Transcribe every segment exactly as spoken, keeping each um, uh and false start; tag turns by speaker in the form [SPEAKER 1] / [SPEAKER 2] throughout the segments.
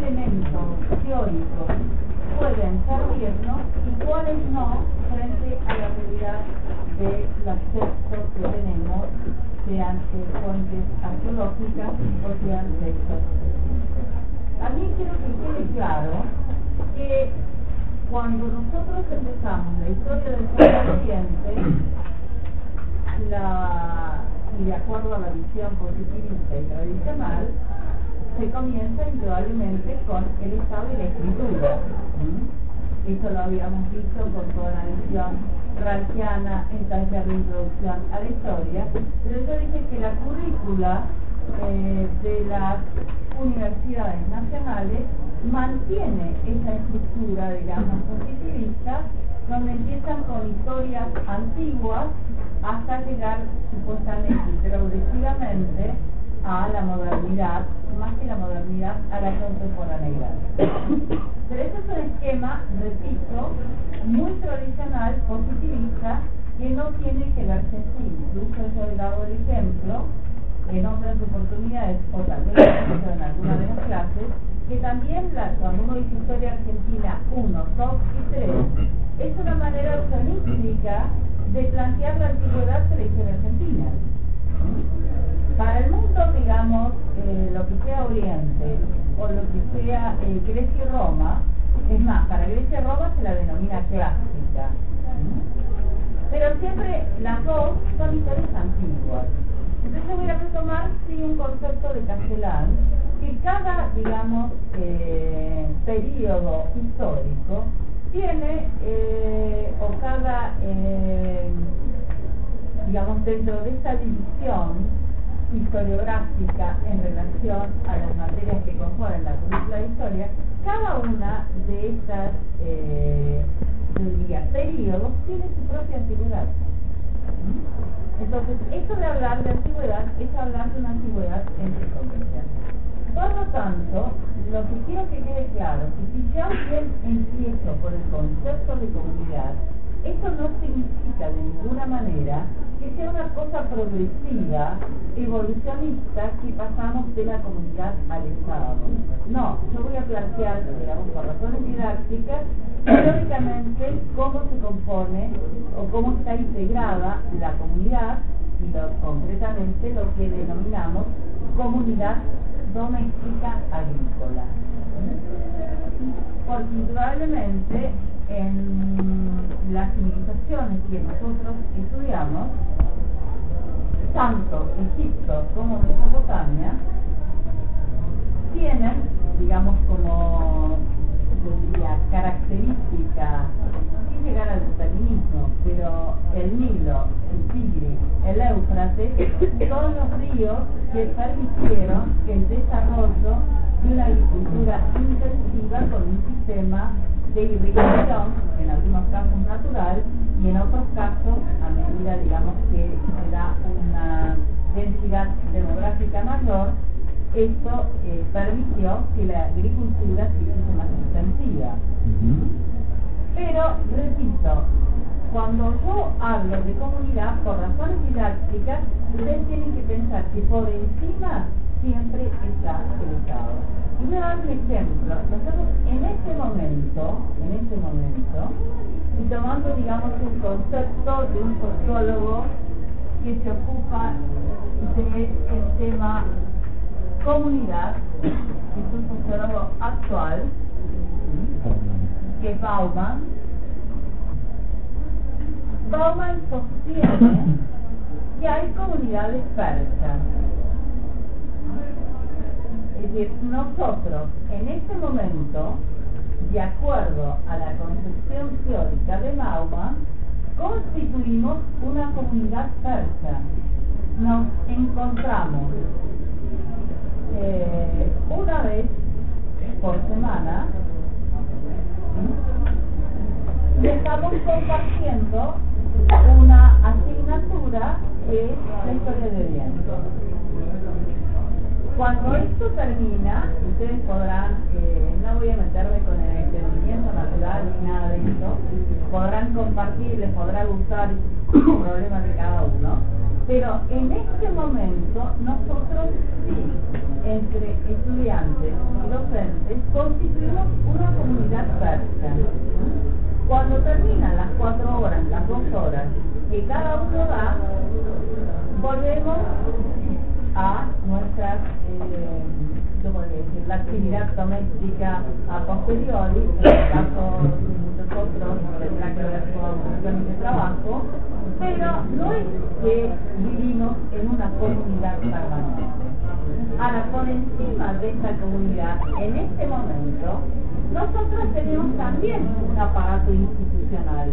[SPEAKER 1] elementos teóricos pueden servirnos y cuáles no frente a la realidad de los textos que tenemos, sean eh, fuentes arqueológicas o sean textos. También quiero que quede claro que cuando nosotros empezamos la historia del Medio Oriente, la, y de acuerdo a la visión positivista y tradicional, se comienza indudablemente con el estado y la escritura. ¿Mm? Eso lo habíamos visto con toda la visión ralphiana en taller de introducción a la historia, pero yo dije que la currícula eh, de las universidades nacionales mantiene esa estructura, digamos, positivista, donde empiezan con historias antiguas hasta llegar supuestamente y progresivamente a la modernidad, más que la modernidad, a la contemporaneidad. Pero ese es un esquema, repito, muy tradicional, positivista, que no tiene que verse así. Incluso yo he dado el ejemplo en otras oportunidades, o tal vez en alguna de las clases, que también la, cuando uno dice historia argentina uno, dos y tres, es una manera eufemística de plantear la antigüedad de la historia argentina. Para el mundo, digamos, eh, lo que sea Oriente o lo que sea eh, Grecia y Roma, es más, para Grecia y Roma se la denomina clásica. Pero siempre las dos son historias antiguas. Entonces yo voy a retomar, sí, un concepto de Castellán, que cada, digamos, eh, periodo histórico tiene, eh, o cada, eh, digamos, dentro de esta división historiográfica en relación a las materias que componen la currícula de historia, cada una de estas, eh, yo diría, periodos tiene su propia antigüedad. Entonces, esto de hablar de antigüedad es hablar de una antigüedad entre comillas. Por lo tanto, lo que quiero que quede claro es que si yo bien empiezo por el concepto de comunidad, esto no significa de ninguna manera que sea una cosa progresiva, evolucionista, que pasamos de la comunidad al Estado. No, yo voy a plantear, digamos, por razones didácticas, históricamente cómo se compone o cómo está integrada la comunidad, y lo, concretamente lo que denominamos comunidad doméstica agrícola. Porque indudablemente en las civilizaciones que nosotros estudiamos, tanto Egipto como Mesopotamia, tienen, digamos, como, yo diría, característica, sin llegar al determinismo, pero el Nilo, el Tigris, el Éufrates, son los ríos que permitieron el desarrollo de una agricultura intensiva con un sistema de irrigación, en algunos casos natural, y en otros casos, a medida, digamos, que se da una densidad demográfica mayor, esto eh, permitió que la agricultura se hiciese más extensiva. Pero, repito, cuando yo hablo de comunidad, por razones didácticas, ustedes tienen que pensar que por encima siempre está el Estado. Y voy a dar un ejemplo. Nosotros en este momento, en este momento, y tomando, digamos, un concepto de un sociólogo que se ocupa del tema comunidad, que es un sociólogo actual, que es Bauman. Bauman sostiene que hay comunidades persas. Es decir, nosotros en este momento, de acuerdo a la concepción teórica de Bauman, constituimos una comunidad persa. Nos encontramos eh, una vez por semana y estamos compartiendo una asignatura que es la historia de Oriente. Cuando esto termina, ustedes podrán, eh, no voy a meterme con el entendimiento natural ni nada de eso, podrán compartir, les podrá gustar, es un problema de cada uno, Pero en este momento nosotros sí, entre estudiantes y docentes, constituimos una comunidad cerca. Cuando terminan las cuatro horas, las dos horas que cada uno da, volvemos a nuestra, eh, ¿cómo decir?, la actividad doméstica a posteriori. En el caso de muchos otros tendrá que ver con cuestiones de trabajo, pero no es que vivimos en una comunidad permanente. Ahora, por encima de esta comunidad, en este momento, nosotros tenemos también un aparato institucional.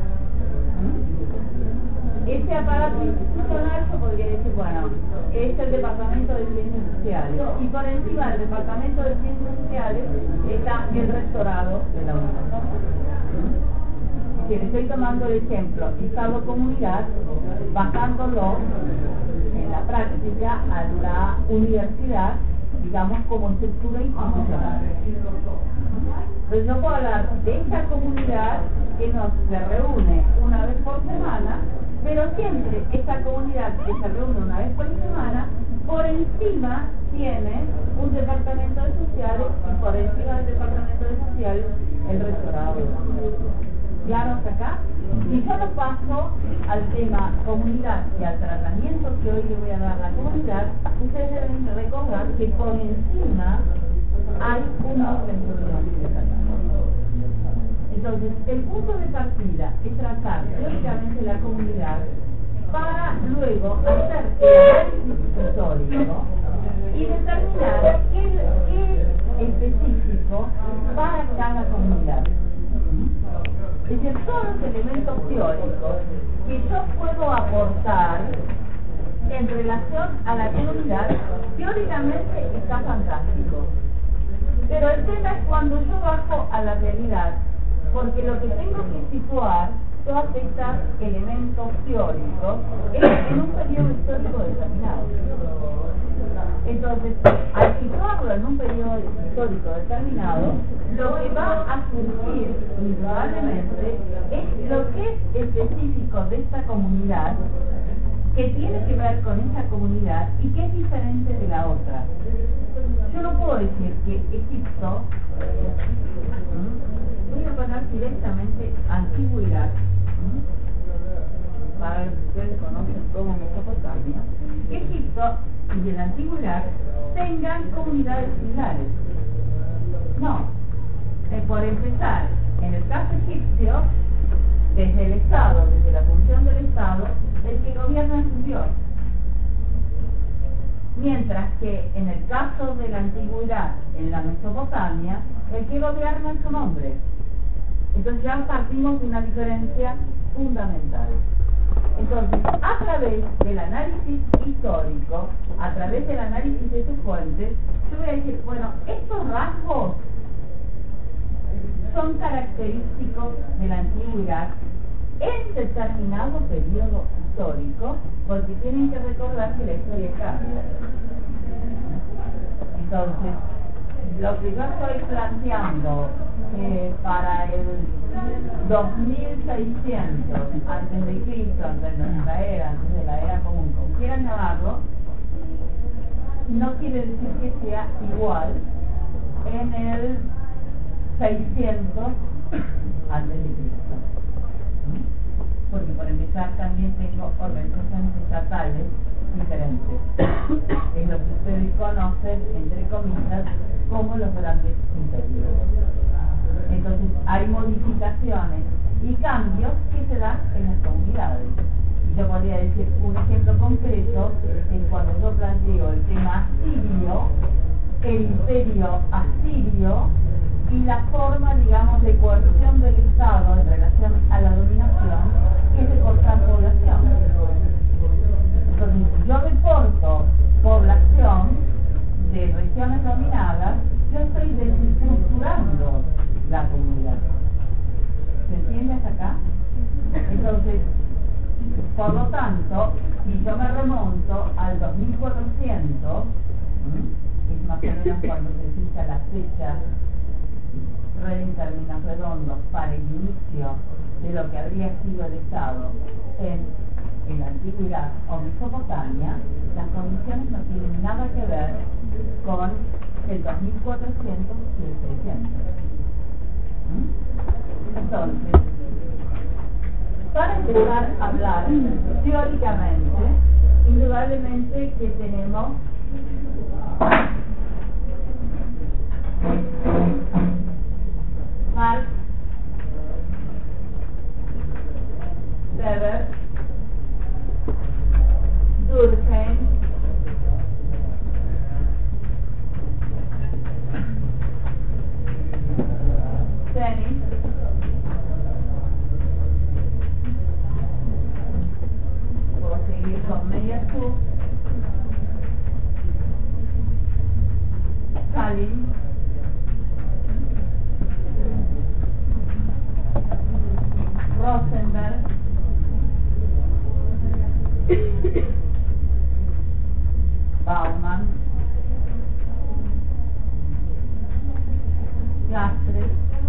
[SPEAKER 1] Ese aparato institucional, yo podría decir, bueno, es el Departamento de Ciencias Sociales, y por encima del Departamento de Ciencias Sociales está el rectorado de la universidad. Si le estoy tomando el ejemplo Estado-Comunidad, bajándolo en la práctica a la universidad, digamos, como estructura institucional. Entonces yo puedo hablar de esta comunidad que nos se reúne una vez por semana, pero siempre esta comunidad que se reúne una vez por semana, por encima tiene un departamento de sociales, y por encima del departamento de sociales el rectorado de la universidad. ¿Claro hasta acá? Si yo lo paso al tema comunidad y al tratamiento que hoy le voy a dar a la comunidad, ustedes deben recordar que por encima hay un orden organizacional. Entonces, el punto de partida es trazar teóricamente la comunidad para luego hacer el análisis histórico y determinar qué, qué es específico para cada comunidad. Es decir, todos los elementos teóricos que yo puedo aportar en relación a la comunidad, teóricamente está fantástico. Pero el tema es cuando yo bajo a la realidad, porque lo que tengo que situar todos estos elementos teóricos es en un periodo histórico determinado. Entonces, al situarlo en un periodo histórico determinado, lo que va a surgir indudablemente es lo que es específico de esta comunidad, que tiene que ver con esa comunidad y que es diferente de la otra. Yo no puedo decir que Egipto, voy a poner directamente antigüedad, para que ustedes conocen como Mesopotamia, que Egipto y la antigüedad tengan comunidades similares. No. Eh, por empezar, en el caso egipcio, desde el Estado, desde la función del Estado, el que gobierna es un dios. Mientras que en el caso de la antigüedad, en la Mesopotamia, el que gobierna es un hombre. Entonces ya partimos de una diferencia fundamental. Entonces, a través del análisis histórico, a través del análisis de sus fuentes, yo voy a decir, bueno, estos rasgos son característicos de la antigüedad en determinado periodo histórico, porque tienen que recordar que la historia cambia. Entonces, lo que yo estoy planteando eh, para el dos mil seiscientos antes de Cristo, antes de nuestra era, antes de la era común, como quieran llamarlo, no quiere decir que sea igual en el seiscientos antes de Cristo. Porque por empezar también tengo organizaciones estatales diferentes. Es lo que ustedes conocen, entre comillas, como los grandes imperios. Entonces hay modificaciones y cambios que se dan en las comunidades. Y yo podría decir un ejemplo concreto es cuando yo planteo el tema asirio, el imperio asirio y la forma, digamos, de coerción del Estado en relación a la dominación, que es de cortar población. Entonces, yo reporto población de regiones dominadas, yo estoy desestructurando la comunidad. ¿Se entiende hasta acá? Entonces, por lo tanto, si yo me remonto al dos mil cuatrocientos, ¿sí? Es más o menos cuando se fija la fecha en términos redondos para el inicio de lo que habría sido el Estado en en la antigüedad o Mesopotamia, las condiciones no tienen nada que ver con el dos mil cuatrocientos y el seiscientos. ¿Mm? Entonces, para empezar a hablar teóricamente, indudablemente que tenemos Marx, Weber, Durkheim, Dennis, puedo seguir con Meillassoux, Stalin, Rosenberg, Bauman, Lastre.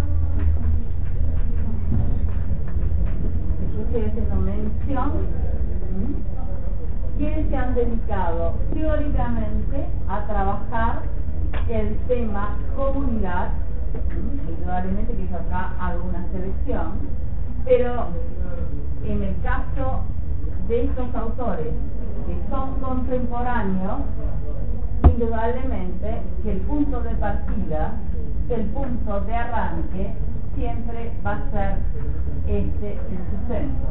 [SPEAKER 1] Yo estoy haciendo mención, quienes se han dedicado teóricamente a trabajar el tema comunidad, indudablemente que yo acá hago una selección, pero en el caso de estos autores que son contemporáneos, indudablemente que el punto de partida, el punto de arranque, siempre va a ser este en su centro.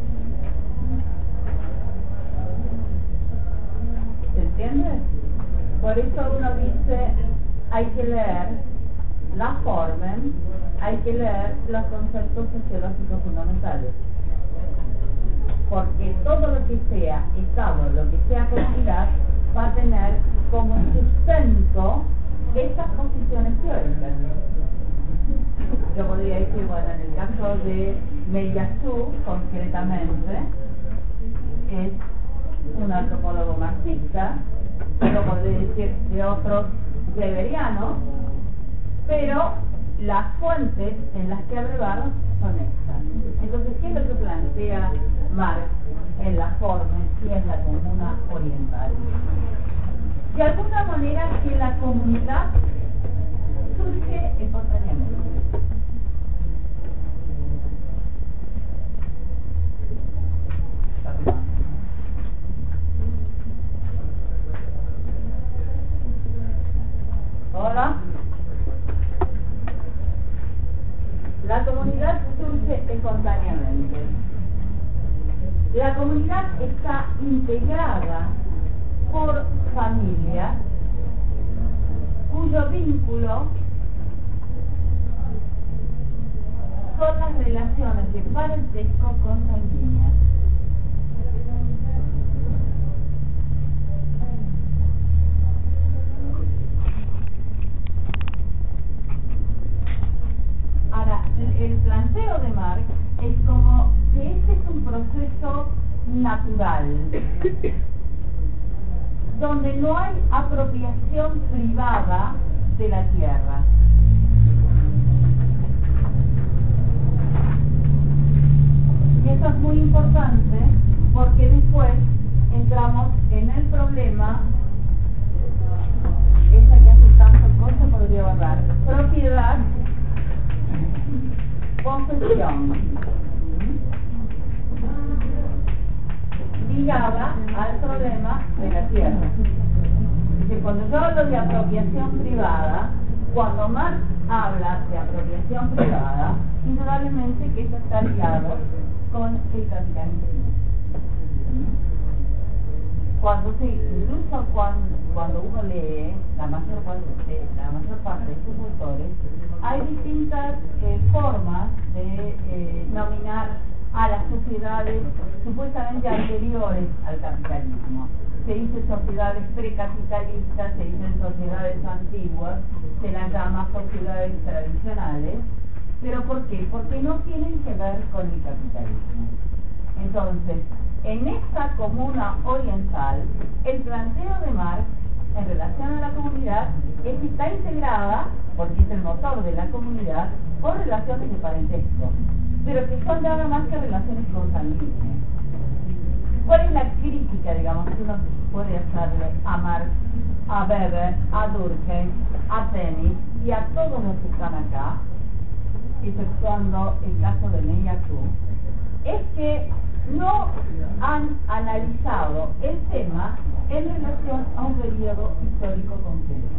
[SPEAKER 1] ¿Se entiende? Por eso uno dice, hay que leer la Formen, hay que leer los conceptos sociológicos fundamentales. Porque todo lo que sea Estado, lo que sea comunidad, va a tener como sustento estas posiciones teóricas. Yo podría decir, bueno, en el caso de Meillassoux, concretamente, es un antropólogo marxista, yo podría decir de otros weberianos, pero las fuentes en las que abrevar son estas. Entonces, ¿qué es lo que plantea Marx en la forma y en la comuna oriental? De alguna manera que la comunidad surge espontáneamente. Hola. La comunidad surge espontáneamente. La comunidad está integrada por familias cuyo vínculo son las relaciones de parentesco consanguíneas. Ahora, el planteo de Marx es como que este es un proceso natural, donde no hay apropiación privada de la tierra. Y eso es muy importante porque después entramos en el problema, esa que hace tanto cosa podría borrar, propiedad, posesión, ligada al problema de la tierra. Dice, cuando yo hablo de apropiación privada, cuando Marx habla de apropiación privada, indudablemente que eso está ligado con el capitalismo. Cuando se, incluso cuando, cuando uno lee la mayor parte, la mayor parte de sus autores, hay distintas eh, formas de eh, nominar a las sociedades supuestamente anteriores al capitalismo. Se dice sociedades precapitalistas, se dicen sociedades antiguas, se las llama sociedades tradicionales. ¿Pero por qué? Porque no tienen que ver con el capitalismo. Entonces, en esta comuna oriental, el planteo de Marx en relación a la comunidad es que está integrada, porque es el motor de la comunidad, por relaciones de parentesco, pero que son nada más que relaciones consanguíneas. ¿Cuál es la crítica, digamos, que uno puede hacerle a Marx, a Weber, a Durkheim, a Tenis y a todos los que están acá, exceptuando el caso de Meillassoux? Es que no han analizado el tema en relación a un periodo histórico concreto.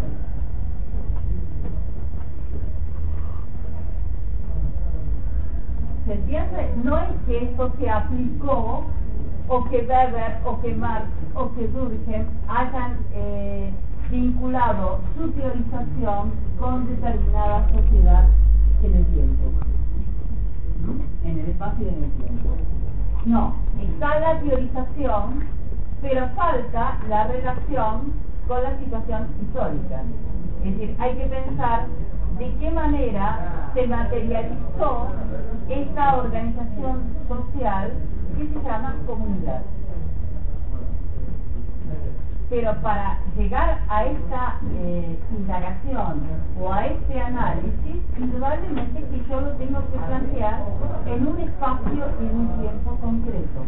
[SPEAKER 1] ¿Se entiende? No es que esto se aplicó, o que Weber, o que Marx, o que Durkheim hayan eh, vinculado su teorización con determinada sociedad en el tiempo, en el espacio y en el tiempo. No, está la teorización, pero falta la relación con la situación histórica. Es decir, hay que pensar de qué manera se materializó esta organización social que se llama comunidad. Pero para llegar a esta eh, indagación o a este análisis, indudablemente que yo lo tengo que plantear en un espacio y en un tiempo concreto.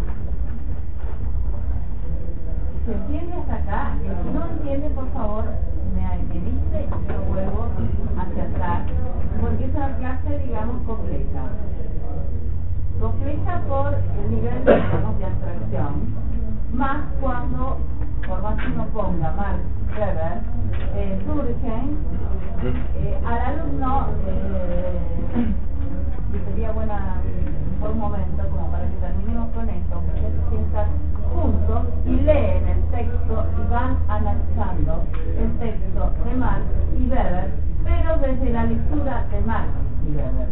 [SPEAKER 1] ¿Se entiende hasta acá? El que no entiende, por favor, me, me dice y yo vuelvo hacia atrás, porque es una clase, digamos, compleja. Compleja por el nivel, digamos, de abstracción, más cuando, por más que uno ponga Marx, Weber, eh, Durkheim, eh, al alumno, eh, y sería buena por un momento, como para que terminemos con esto, porque se sientan juntos y leen el texto y van analizando el texto de Marx y Weber, pero desde la lectura de Marx y Weber.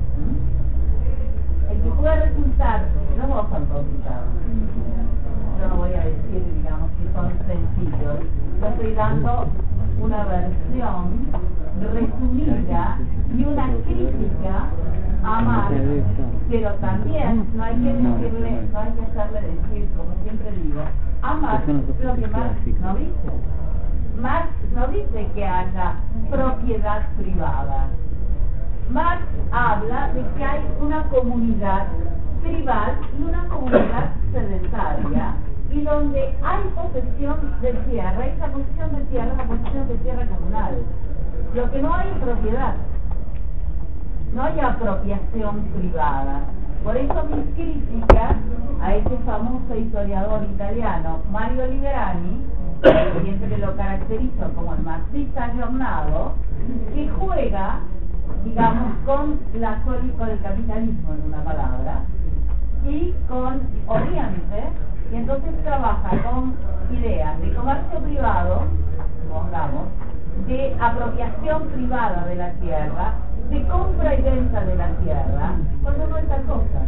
[SPEAKER 1] El que pueda resultar, no dos son complicados, yo no voy a decir, digamos, que son sencillos, yo estoy dando una versión resumida y una crítica a Marx, pero también no hay que decirle, no hay que hacerle decir, como siempre digo, a Marx lo que Marx no dice. Marx no dice que haya propiedad privada. Marx habla de que hay una comunidad tribal y una comunidad sedentaria, y donde hay posesión de tierra. Esa posesión de tierra es la posesión de tierra comunal. Lo que no hay es propiedad, no hay apropiación privada. Por eso mis críticas a ese famoso historiador italiano Mario Liberani, que siempre lo caracterizo como el marxista ayornado, que juega, digamos, con la con el capitalismo, en una palabra, y con Oriente, y entonces trabaja con ideas de comercio privado, pongamos, de apropiación privada de la tierra, de compra y venta de la tierra, cuando no es tal cosa.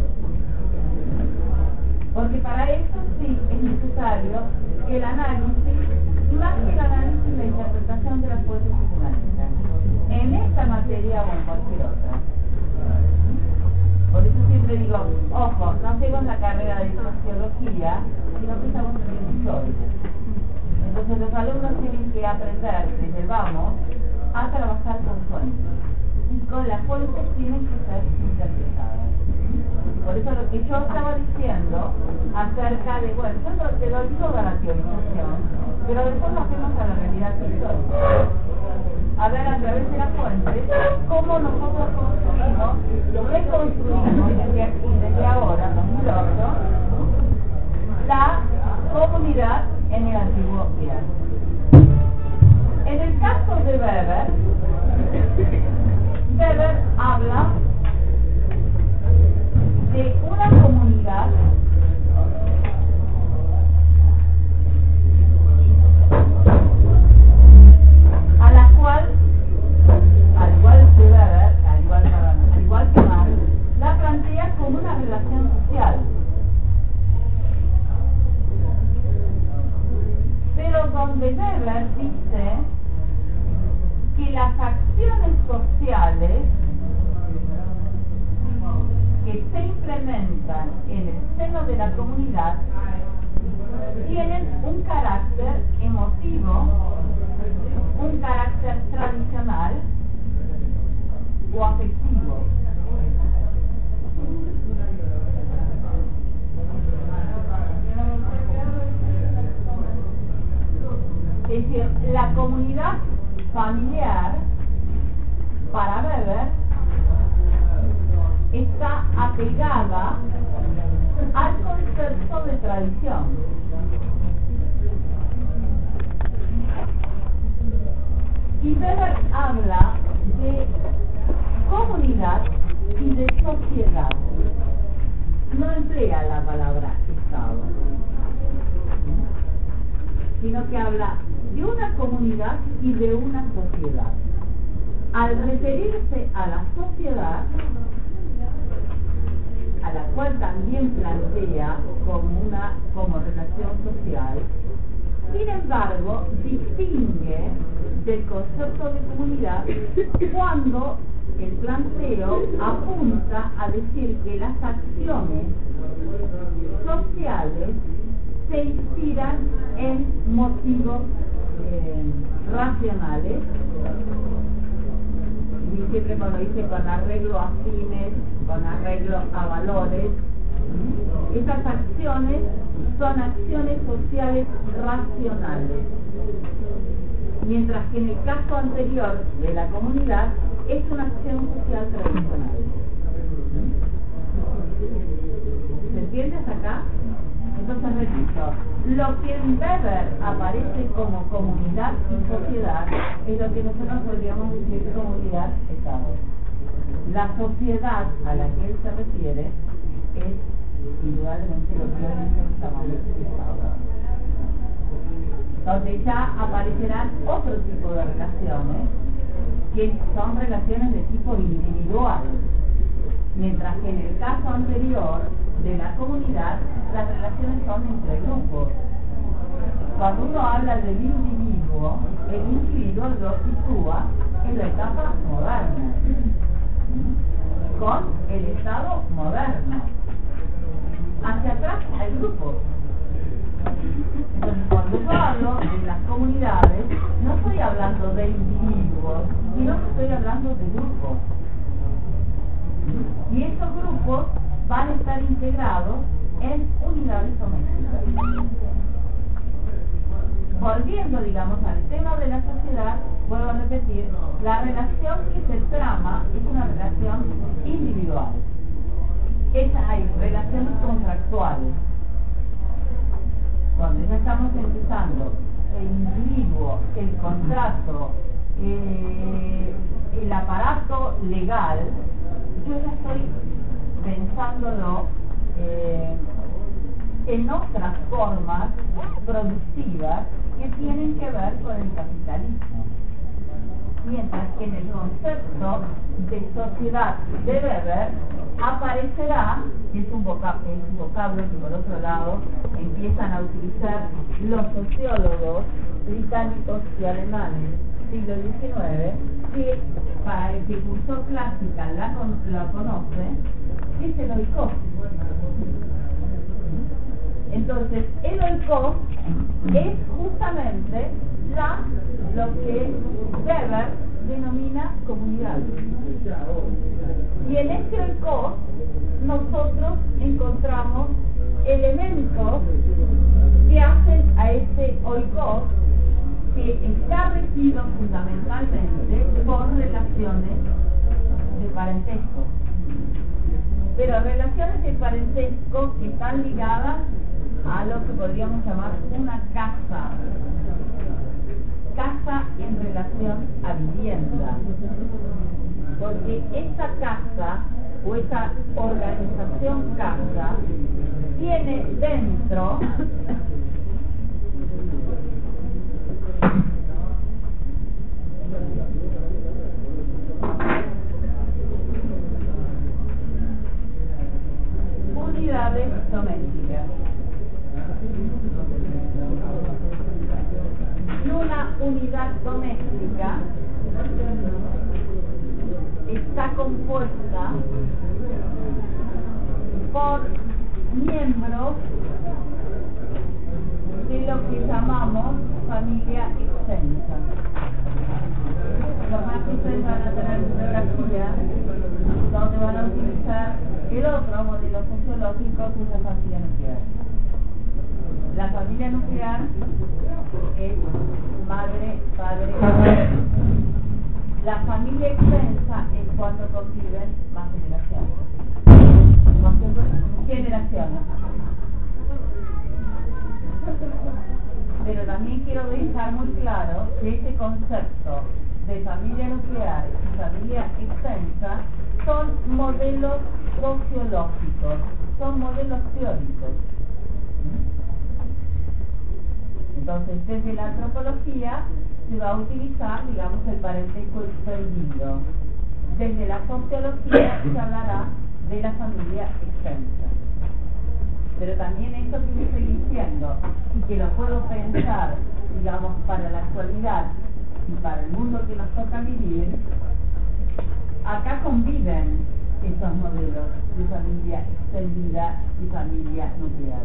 [SPEAKER 1] Porque para eso sí es necesario el análisis, y más que el análisis, la interpretación de las fuerzas económicas, en esta materia o en cualquier otra. Por eso siempre digo, ojo, no hacemos la carrera de sociología, sino que estamos en historia. Entonces los alumnos tienen que aprender desde el vamos a trabajar con fuentes, y con las fuentes tienen que ser interpretadas. Por eso lo que yo estaba diciendo acerca de, bueno, yo te doy toda la teorización, pero después lo hacemos a la realidad histórica. A ver, a través de las fuentes, cómo nosotros construimos, reconstruimos desde aquí, desde ahora, dos mil ocho, la comunidad en el antiguo Irán. En el caso de Weber, Weber habla de una comunidad a la cual, al igual que Weber, al igual, perdón, al igual que Marx, la plantea como una relación social. Pero donde Weber dice que las acciones sociales que se implementan en el seno de la comunidad tienen un carácter emotivo, un carácter tradicional o afectivo. familiar, para Weber, está apegada al concepto de tradición. Y Weber habla de comunidad y de sociedad. No emplea la palabra Estado, sino que habla de una comunidad y de una sociedad. Al referirse a la sociedad, a la cual también plantea como una como relación social, sin embargo, distingue del concepto de comunidad cuando el planteo apunta a decir que las acciones sociales se inspiran en motivos eh, racionales, y siempre cuando dice con arreglo a fines, con arreglo a valores, estas acciones son acciones sociales racionales, mientras que en el caso anterior de la comunidad es una acción social tradicional. ¿Se entiende hasta acá? Entonces repito, lo que en Weber aparece como comunidad y sociedad es lo que nosotros podríamos decir comunidad-estado. La sociedad a la que él se refiere es indudablemente lo que hoy llamamos Estado. Donde ya aparecerán otro tipo de relaciones que son relaciones de tipo individual, mientras que en el caso anterior de la comunidad las relaciones son entre grupos. Cuando uno habla del individuo, el individuo lo sitúa en la etapa moderna, con el Estado moderno. Hacia atrás hay grupos. Entonces, cuando yo hablo de las comunidades, no estoy hablando de individuos, sino que estoy hablando de grupos. Y esos grupos van a estar integrados en unidades domésticas. Volviendo, digamos, al tema de la sociedad, vuelvo a repetir, la relación que se trama es una relación individual. Es, hay relaciones contractuales. Cuando ya estamos empezando el individuo, el contrato, eh, el aparato legal, yo ya estoy pensándolo eh, en otras formas productivas que tienen que ver con el capitalismo. Mientras que en el concepto de sociedad de Weber aparecerá, que es un vocablo, es un vocablo que por otro lado empiezan a utilizar los sociólogos británicos y alemanes siglo diecinueve, que para el que cursó clásica la, la conoce, es el oikos. Entonces, el oikos es justamente la, lo que Weber denomina comunidad. Y en este oikos nosotros encontramos elementos que hacen a este oikos, que está regido fundamentalmente por relaciones de parentesco. Pero relaciones de parentesco que están ligadas a lo que podríamos llamar una casa. Casa en relación a vivienda. Porque esta casa o esta organización casa tiene dentro unidades domésticas. Y una unidad doméstica está compuesta por miembros de lo que llamamos familia extensa. Por más que ustedes van a tener bibliografía donde van a utilizar el otro modelo sociológico, que es la familia nuclear. La familia nuclear es madre, padre, La familia extensa es cuando conviven más generaciones. Más generaciones. Pero también quiero dejar muy claro que este concepto de familia nuclear y familia extensa son modelos sociológicos, son modelos teóricos. Entonces, desde la antropología se va a utilizar, digamos, el parentesco extendido. Desde la sociología se hablará de la familia extensa. Pero también esto que estoy diciendo, y que lo puedo pensar, digamos, para la actualidad y para el mundo que nos toca vivir, acá conviven esos modelos de familia extendida y familia nuclear.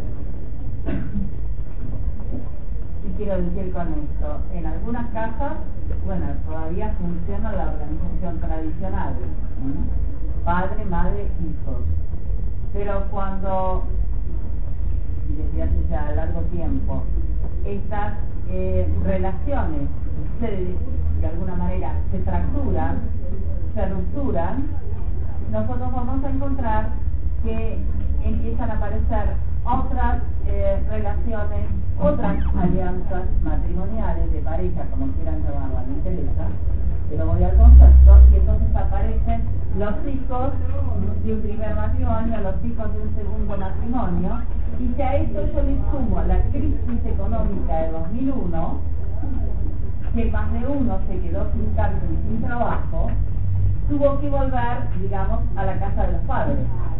[SPEAKER 1] Y quiero decir con esto, en algunas casas, bueno, todavía funciona la organización tradicional, ¿sí? Padre, madre, hijos. Pero cuando, y desde hace ya largo tiempo, estas eh, relaciones se, de alguna manera se fracturan, se rupturan, nosotros vamos a encontrar que empiezan a aparecer otras eh, relaciones, otras alianzas matrimoniales de pareja, como quieran llamarla, me interesa, pero voy al concepto, y entonces aparecen los hijos de un primer matrimonio, los hijos de un segundo matrimonio, y si a esto yo le sumo la crisis económica de dos mil uno, que más de uno se quedó sin cambio y sin trabajo, tuvo que volver, digamos, a la casa de los padres.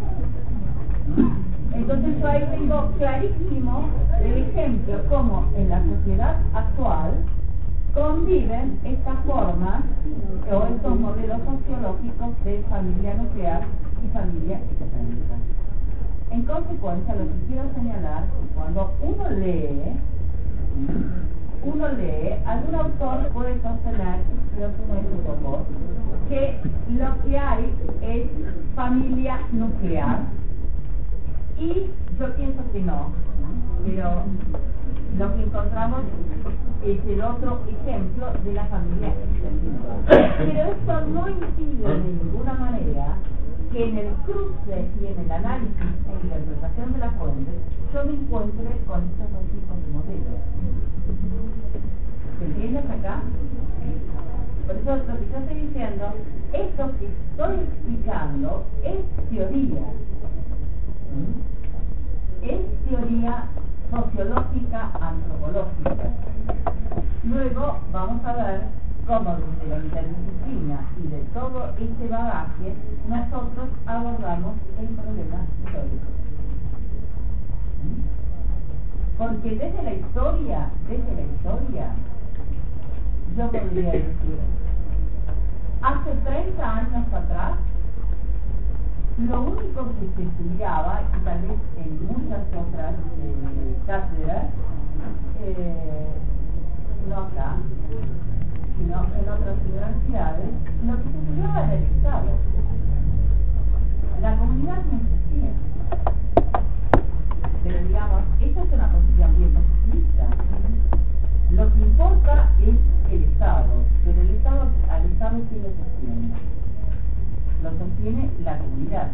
[SPEAKER 1] Entonces yo ahí tengo clarísimo el ejemplo cómo en la sociedad actual conviven estas formas o estos modelos sociológicos de familia nuclear y familia extensa. En consecuencia, lo que quiero señalar es que cuando uno lee, uno lee, algún autor puede sostener, creo que no es un poco, que lo que hay es familia nuclear, y yo pienso que no, pero lo que encontramos es el otro ejemplo de la familia extendida. Pero esto no impide de ninguna manera que en el cruce y en el análisis e interpretación de las fuentes yo me encuentre con estos dos tipos de modelos. ¿Se entiende hasta acá? Por eso lo que yo estoy diciendo, esto que estoy explicando es teoría. Es teoría sociológica, antropológica. Luego vamos a ver cómo desde la interdisciplina y de todo este bagaje nosotros abordamos el problema histórico. Porque desde la historia, desde la historia, yo podría decir, hace treinta años atrás, lo único que se estudiaba, y tal vez en muchas otras eh, cátedras, eh, no acá, sino en otras universidades, lo que se estudiaba era el Estado. La comunidad no existía. Pero digamos, esta es una posición bien positivista. Lo que importa es el Estado, pero el Estado, al Estado sí lo sostiene. Lo sostiene la comunidad.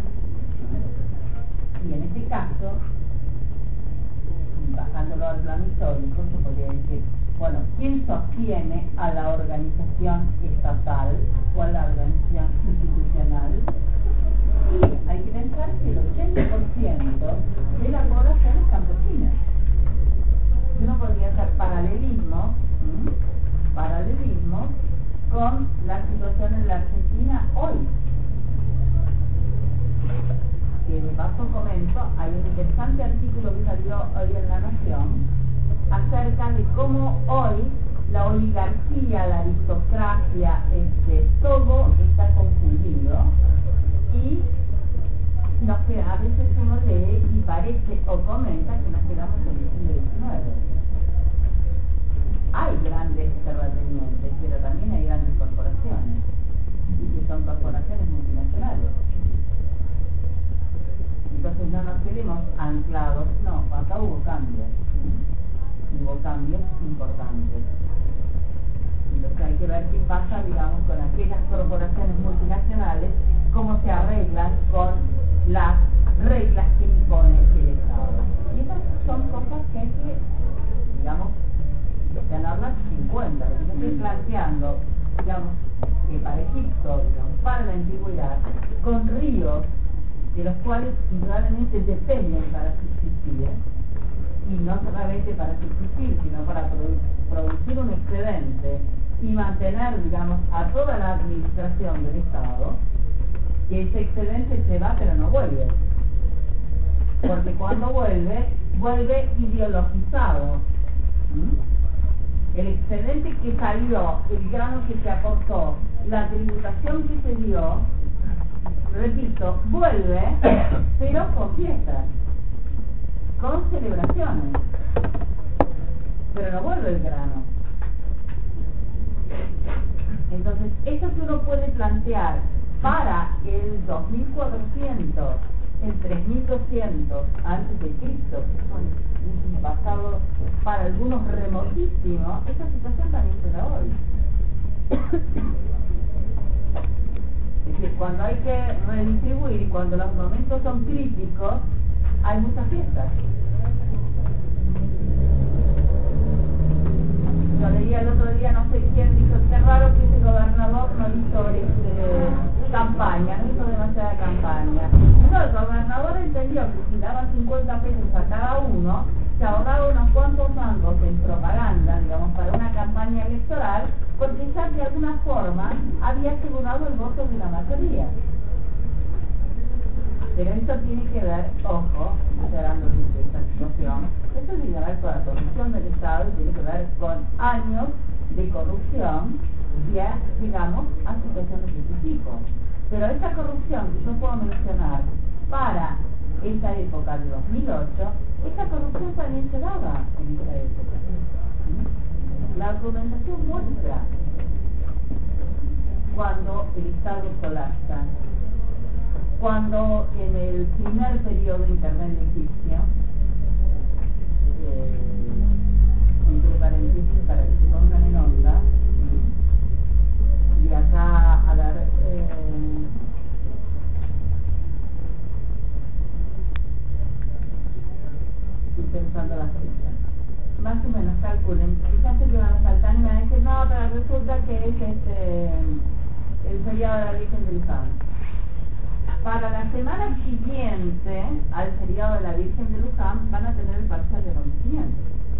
[SPEAKER 1] Y en este caso, bajándolo al plano histórico, se podría decir, bueno, ¿quién sostiene a la organización estatal o a la organización institucional? Y hay que pensar que el ochenta por ciento de la población es campesina. Uno podría hacer paralelismo, ¿m? paralelismo con la situación en la Argentina hoy. Que de paso comento, hay un interesante artículo que salió hoy en La Nación acerca de cómo hoy la oligarquía, la aristocracia, este, todo está confundido y nos queda, a veces uno lee y parece o comenta que nos quedamos en el siglo diecinueve. Hay grandes terratenientes, pero también hay grandes corporaciones, y que son corporaciones multinacionales. Entonces no nos quedemos anclados, no, acá hubo cambios, ¿sí? Hubo cambios importantes. Entonces hay que ver qué pasa, digamos, con aquellas corporaciones multinacionales, cómo se arreglan con las reglas que impone el Estado. Y esas son cosas que hay que, digamos, tenerlas en cuenta. Lo que yo estoy planteando, digamos, que para Egipto, digamos, para la antigüedad, con ríos de los cuales indudablemente dependen para subsistir, y no solamente para subsistir, sino para produ producir un excedente y mantener, digamos, a toda la administración del Estado, que ese excedente se va pero no vuelve. Porque cuando vuelve, vuelve ideologizado. ¿Mm? El excedente que salió, el grano que se aportó, la tributación que se dio, repito, vuelve, pero con fiestas, con celebraciones, pero no vuelve el grano. Entonces, eso que uno puede plantear para el dos mil cuatrocientos, el tres mil doscientos antes de Cristo, que son un pasado para algunos remotísimo, esa situación también se da hoy. Es decir, cuando hay que redistribuir y cuando los momentos son críticos, hay muchas fiestas. Yo leía el otro día, no sé quién dijo, qué raro que ese gobernador no hizo este, campaña, no hizo demasiada campaña. No, el gobernador entendió que si daban cincuenta pesos a cada uno, se ahorraba unos cuantos mangos en propaganda, digamos, para una campaña electoral, porque ya de alguna forma había asegurado el voto de la mayoría. Pero esto tiene que ver, ojo, aclarando esta situación, esto tiene que ver con la corrupción del Estado y tiene que ver con años de corrupción y, a, digamos, a situaciones de este tipo. Pero esta corrupción que yo puedo mencionar para esta época de dos mil ocho, esta corrupción también se daba en esta época. La documentación muestra cuando el Estado colapsa, cuando en el primer periodo intermedio egipcio, eh, entre paréntesis para que se pongan en onda, y acá, a ver, eh, estoy pensando las fechas, más o menos calculen, quizás se van a saltar y me van a decir, no, pero resulta que es este, el feriado de la Virgen del Santo. Para la semana siguiente al feriado de la Virgen de Luján van a tener el parcial de conocimiento.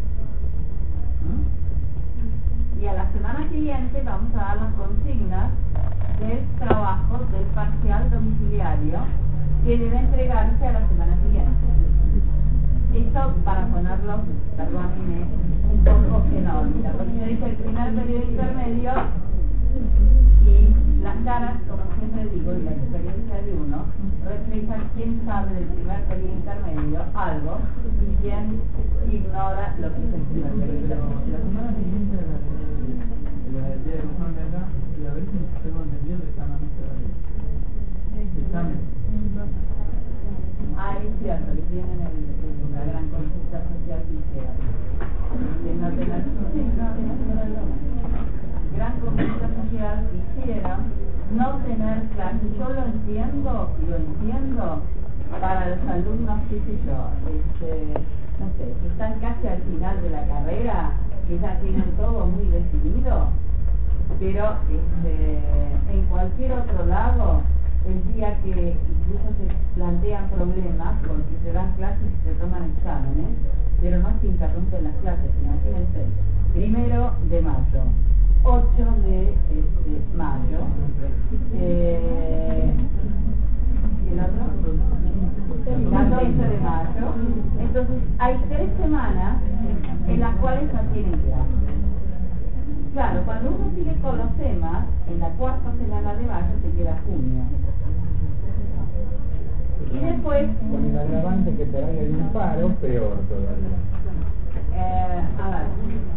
[SPEAKER 1] ¿Mm? Y a la semana siguiente vamos a dar las consignas del trabajo del parcial domiciliario que debe entregarse a la semana siguiente. Esto para ponerlo, perdónenme, un poco en órbita, porque yo dije el primer periodo intermedio y las caras, como siempre digo, y la experiencia de uno, reflejan quién sabe del primer periodo intermedio algo y quién ignora lo que es el primer periodo intermedio.
[SPEAKER 2] La semana siguiente de la día de Luján de acá, y a veces tengo entendido que están a misa de examen.
[SPEAKER 1] Ah, es cierto, que tienen el, el, la gran consulta social que hicieron. De no tener, sí, no, no, no, gran consulta social que hicieron, no tener clases. Yo lo entiendo, lo entiendo para los alumnos, qué sé yo, este, no sé, que están casi al final de la carrera, que ya tienen todo muy definido, pero este, en cualquier otro lado, el día que incluso se plantean problemas, porque se dan clases y se toman exámenes, pero no se interrumpen las clases, imagínense, primero de mayo, ocho de este, mayo, eh, ¿y el otro? catorce de mayo, entonces hay tres semanas en las cuales no tienen clases. Claro, cuando uno sigue con los temas, en la cuarta semana de mayo se queda junio. Y después...
[SPEAKER 3] Con el agravante que te haga el paro, peor todavía.
[SPEAKER 1] Eh, a ver.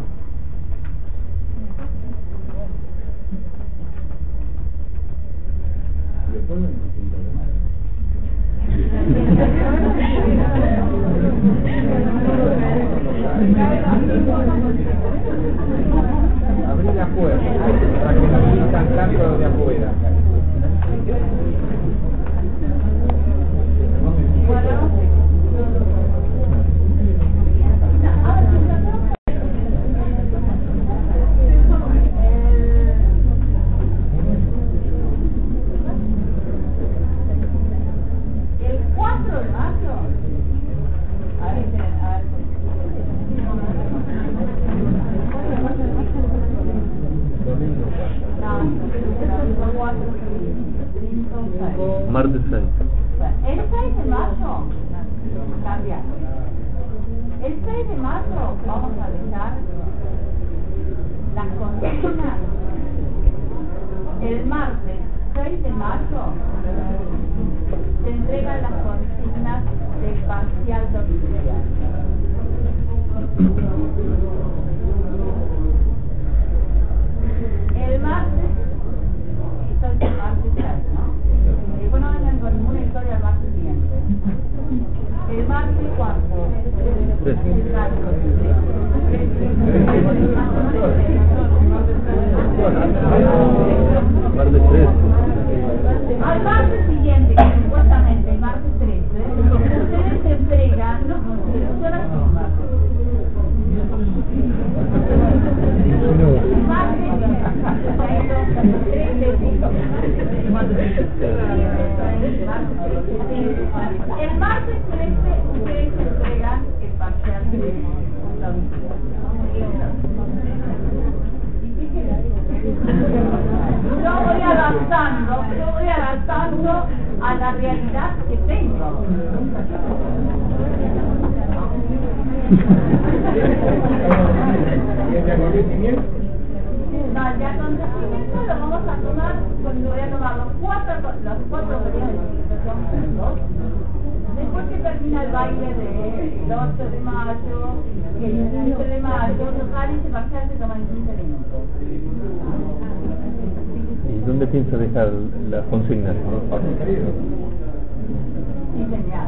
[SPEAKER 3] Después el veinticinco de mayo. A ver, abrir la puerta, para que no sientan tanto lo de afuera.
[SPEAKER 1] El cuatro de mayo, a ver, a ver.
[SPEAKER 4] Martes seis.
[SPEAKER 1] El seis de mayo, cambia. El seis de mayo vamos a dejar las consignas. El martes seis de mayo se entregan las consignas del parcial domiciliario. El martes, esto es el martes seis, ¿no? Después no vengan con ninguna historia el martes siguiente. El martes, ¿cuánto?
[SPEAKER 4] Tres. Martes tres.
[SPEAKER 1] Al martes siguiente, que supuestamente el martes trece, ustedes se entregan, no, son las mismas. El martes El martes trece ustedes entregan el parcial de yo voy adaptando, yo voy adaptando a la realidad que tengo.
[SPEAKER 3] ¿Y el acontecimiento?
[SPEAKER 1] No, el acontecimiento lo vamos a tomar, cuando voy a tomar los cuatro, los cuatro periodos de civilización juntos. Después que termina el baile del ocho de mayo, el quince de mayo, los años de parcial se toman quince minutos.
[SPEAKER 4] ¿Y dónde piensa dejar las consignas?
[SPEAKER 1] Diseñar.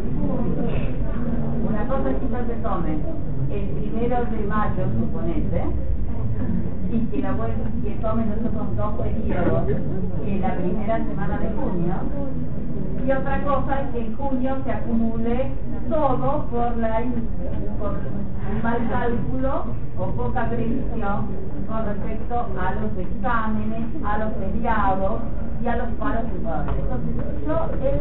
[SPEAKER 1] Una cosa es que ya se tome el primero de mayo, suponete, y que la vuelva, que tomen nosotros dos periodos en la primera semana de junio, y otra cosa es que en junio se acumule todo por la por un mal cálculo o poca previsión con respecto a los exámenes, a los feriados y a los paros de padres. Entonces, yo el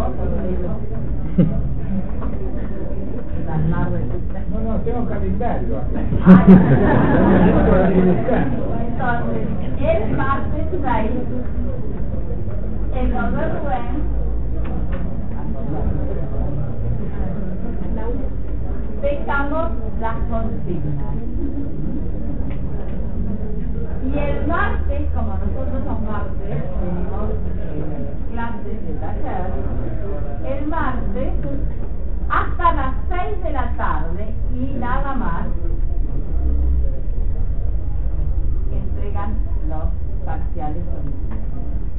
[SPEAKER 3] No, no, tengo calendario acá.
[SPEAKER 1] Entonces, el martes seis, el doctor Rubén dejamos las consignas. Y el martes, como nosotros los martes tenemos eh, clases de taller, el martes hasta las seis de la tarde y nada más entregan los parciales domiciliarios.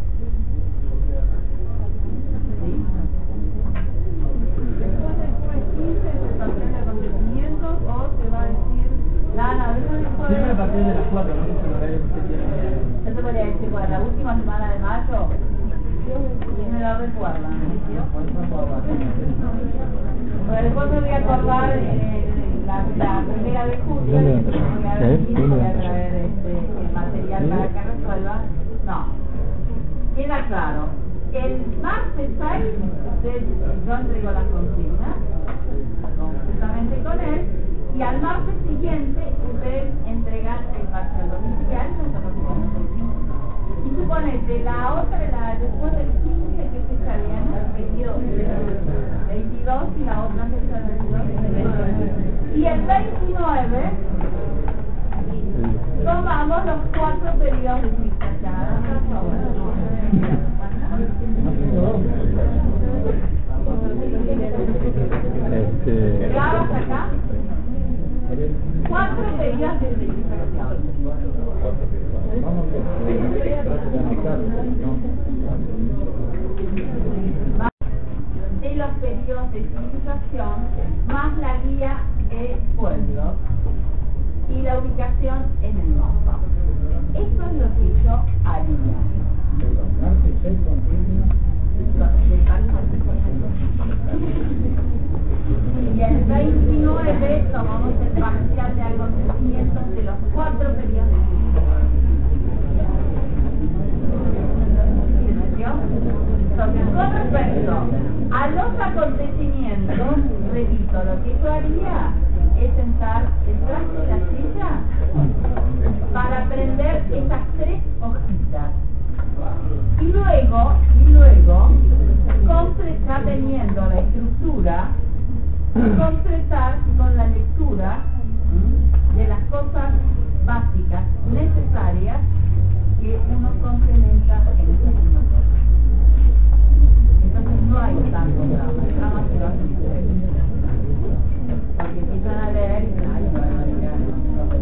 [SPEAKER 1] ¿Sí?
[SPEAKER 5] Después del jueves quince se parcial de acontecimientos o se va a decir...
[SPEAKER 1] No, no, eso después...
[SPEAKER 2] Siempre a partir de las cuatro, no es el horario que usted tiene.
[SPEAKER 1] Yo te podría decir, bueno, la última semana de mayo, y me lo recuerdan, ¿sí? Pues no puedo hacer. Pero después me voy a acordar eh, la, la primera de julio, y después voy a venir, voy a traer este, el material para que resuelva. No, queda claro. El martes seis, ustedes, yo entrego las consignas, conjuntamente con él, y al martes siguiente ustedes entregan el parcial domiciliar y nosotros tenemos. Y suponete, la otra, la después del quince, que fecha viene, veintidós, veintidós y la otra fecha del veintidós. Y el veintinueve tomamos los cuatro periodos de civilización.
[SPEAKER 4] Este...
[SPEAKER 1] ¿Grabas acá? Cuatro periodos de civilización. De los periodos de civilización, más la guía de pueblos. y la ubicación en el mapa. Eso es lo que yo haría. Y el veintinueve tomamos el parcial de acontecimientos de los cuatro periodos. Entonces, con respecto a los acontecimientos, repito, lo que yo haría es sentar detrás de la silla para aprender esas tres hojitas. Y luego, y luego, completar teniendo la estructura, completar con la lectura de las cosas básicas necesarias que uno complementa en esta misma cosa. Entonces no hay tanto drama, el drama se va a hacer. Porque empiezan a leer y dicen, ay, no, no, no,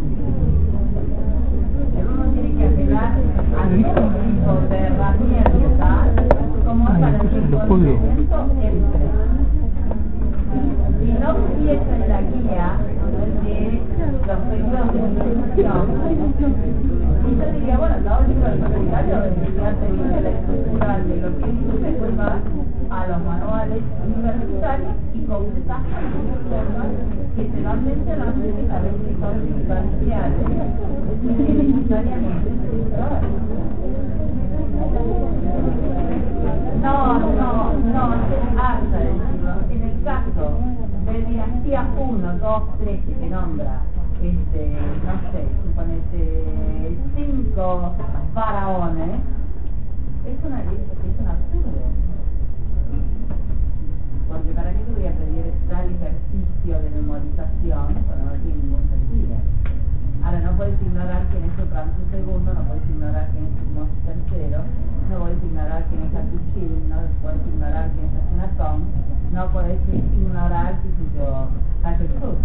[SPEAKER 1] pero uno tiene que apelar a todo tipo de herramientas como para que el conocimiento entre. Si no hubiese la guía de los periodos de instrucción, y yo diría, bueno, no, el libro del secundario ya te dice la estructura de lo que dice, después vas a los manuales universitarios y completas algunas cosas que te van mencionando y que sabes que son sustanciales y necesariamente estructurales. No, no, no, es harta del libro. En el caso de dinastía uno, dos, tres, que te nombra, este, no sé, suponete cinco faraones, es una es un absurdo. Porque para qué te voy a pedir tal ejercicio de memorización cuando no tiene ningún sentido. Ahora no puedes ignorar quién es Ramsés segundo, no puedes ignorar quién es Tutmosis tercero, no puedes ignorar quién es Hattusili, no puedes ignorar quién es Akenatón, no puedes ignorar qué sé yo, Hatshepsut.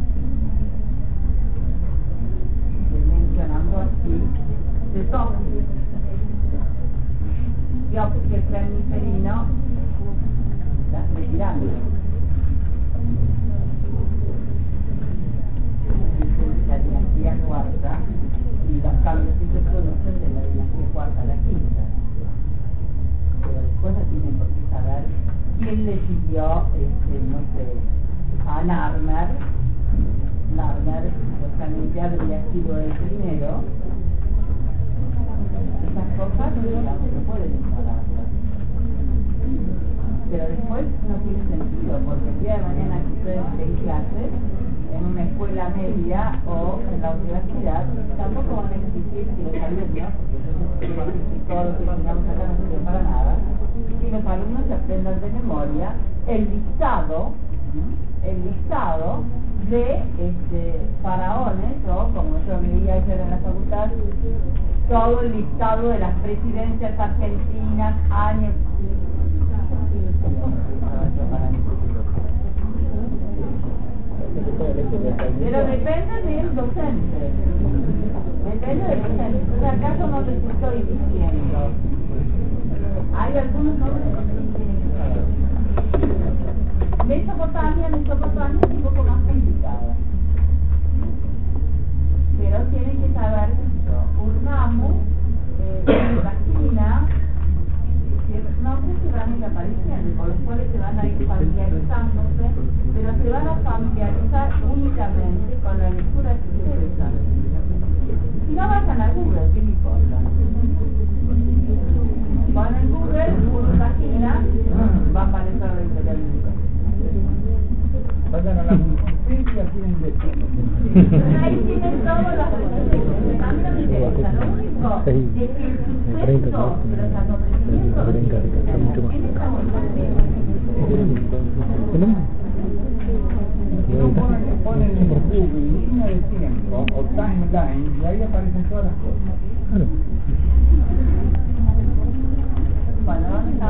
[SPEAKER 1] Mencionando así de todo. Yo que el Premiferino las retirando. La dinastía cuarta y los cambios que se producen de la dinastía cuarta a la quinta. Pero después no tienen por qué saber quién le siguió, este, no sé, a Narmer. Narmer supuestamente habría sido el primero. Esas cosas no pueden ignorarlas. Pero después no tiene sentido, porque el día de mañana que ustedes den clases en una escuela media o en la universidad, tampoco van a exigir que los alumnos, porque eso es todo lo que enseñamos acá no sirve para nada, que los alumnos se aprendan de memoria el listado, el listado de este, faraones, o como yo veía ayer en la facultad, todo el listado de las presidencias argentinas, años. Pero depende del docente. Depende del docente. Entonces, ¿acaso no les estoy diciendo? Hay algunos nombres que sí tienen que saber. Mesopotamia, Mesopotamia es un poco más complicada. Pero tienen que saber mucho. Urnamu, eh, la China, nombres que van a ir apareciendo, con los cuales se van a ir familiarizándose, pero se van a familiarizar únicamente con la lectura que ustedes saben. Si no vayan a Google, ¿qué me importa? Van en Google, Google página, va a aparecer la historia del libro.
[SPEAKER 3] Vayan a la justicia, tienen de
[SPEAKER 1] Ahí tienen todos los recursos. A mí no me interesa, lo único es que el suceso de los acontecimientos en esta
[SPEAKER 3] ponen en Google línea de tiempo o timeline y ahí aparecen todas las cosas.
[SPEAKER 4] Claro.
[SPEAKER 1] Bueno,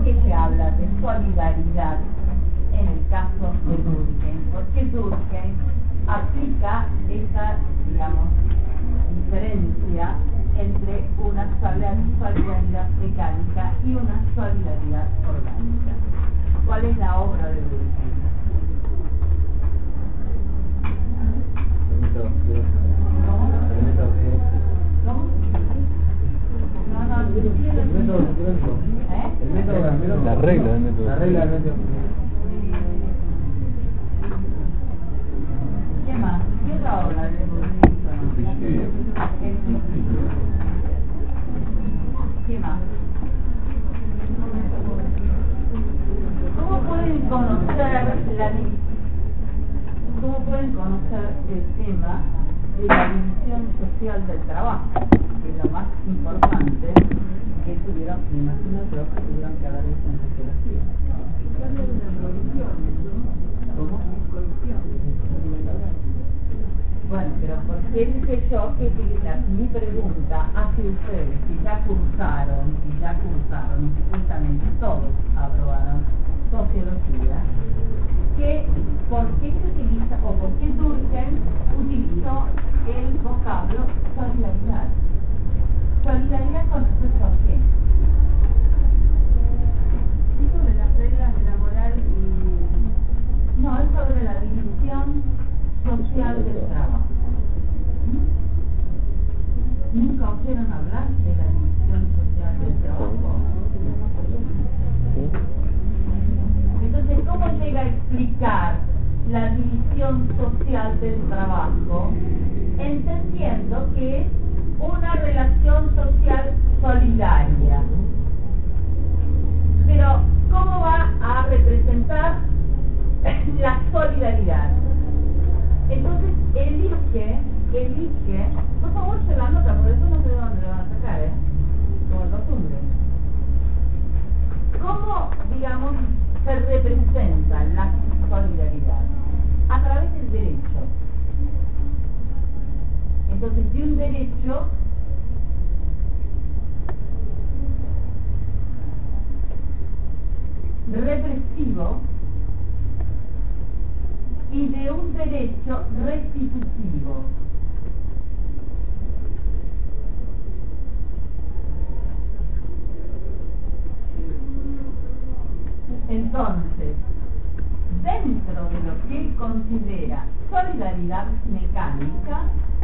[SPEAKER 1] qué se habla de solidaridad en el caso de Durkheim? Porque Durkheim aplica esa, digamos, diferencia entre una solidaridad mecánica y una solidaridad orgánica. ¿Cuál es la obra de Durkheim? ¿Cómo? ¿Cómo? No, no,
[SPEAKER 2] El método secreto.
[SPEAKER 1] ¿eh?
[SPEAKER 2] El método del método.
[SPEAKER 4] La regla del método.
[SPEAKER 2] La regla del método.
[SPEAKER 1] ¿Qué más? ¿Qué otra obra de Durkheim? El suicidio. ¿Qué más? ¿Cómo pueden conocer la cómo pueden conocer el tema de la división social del trabajo? Que es lo más importante que tuvieron, me imagino yo, que tuvieron que haber visto en sociología. ¿Cómo? Bueno, pero ¿por qué dije yo que utilizar mi pregunta hacia ustedes, que ya cursaron, que ya cursaron, y supuestamente todos aprobaron sociología, que por qué se utiliza, o por qué Durkheim utilizó el vocablo solidaridad? ¿Solidaridad con respecto a qué?
[SPEAKER 5] ¿Es sobre las reglas de la moral y...?
[SPEAKER 1] No, es sobre la división social del trabajo. ¿Mm? ¿Nunca oyeron hablar de la división social del trabajo? Entonces, ¿cómo llega a explicar la división social del trabajo? Entendiendo que es una relación social solidaria. Pero, ¿cómo va a representar la solidaridad? Entonces, elige, elige, por favor, se la nota, porque eso no sé de dónde le van a sacar, ¿eh? Como de costumbre. ¿Cómo, digamos, se representa la solidaridad? A través del derecho. Entonces, de un derecho represivo y de un derecho restitutivo. Entonces, dentro de lo que él considera solidaridad mecánica,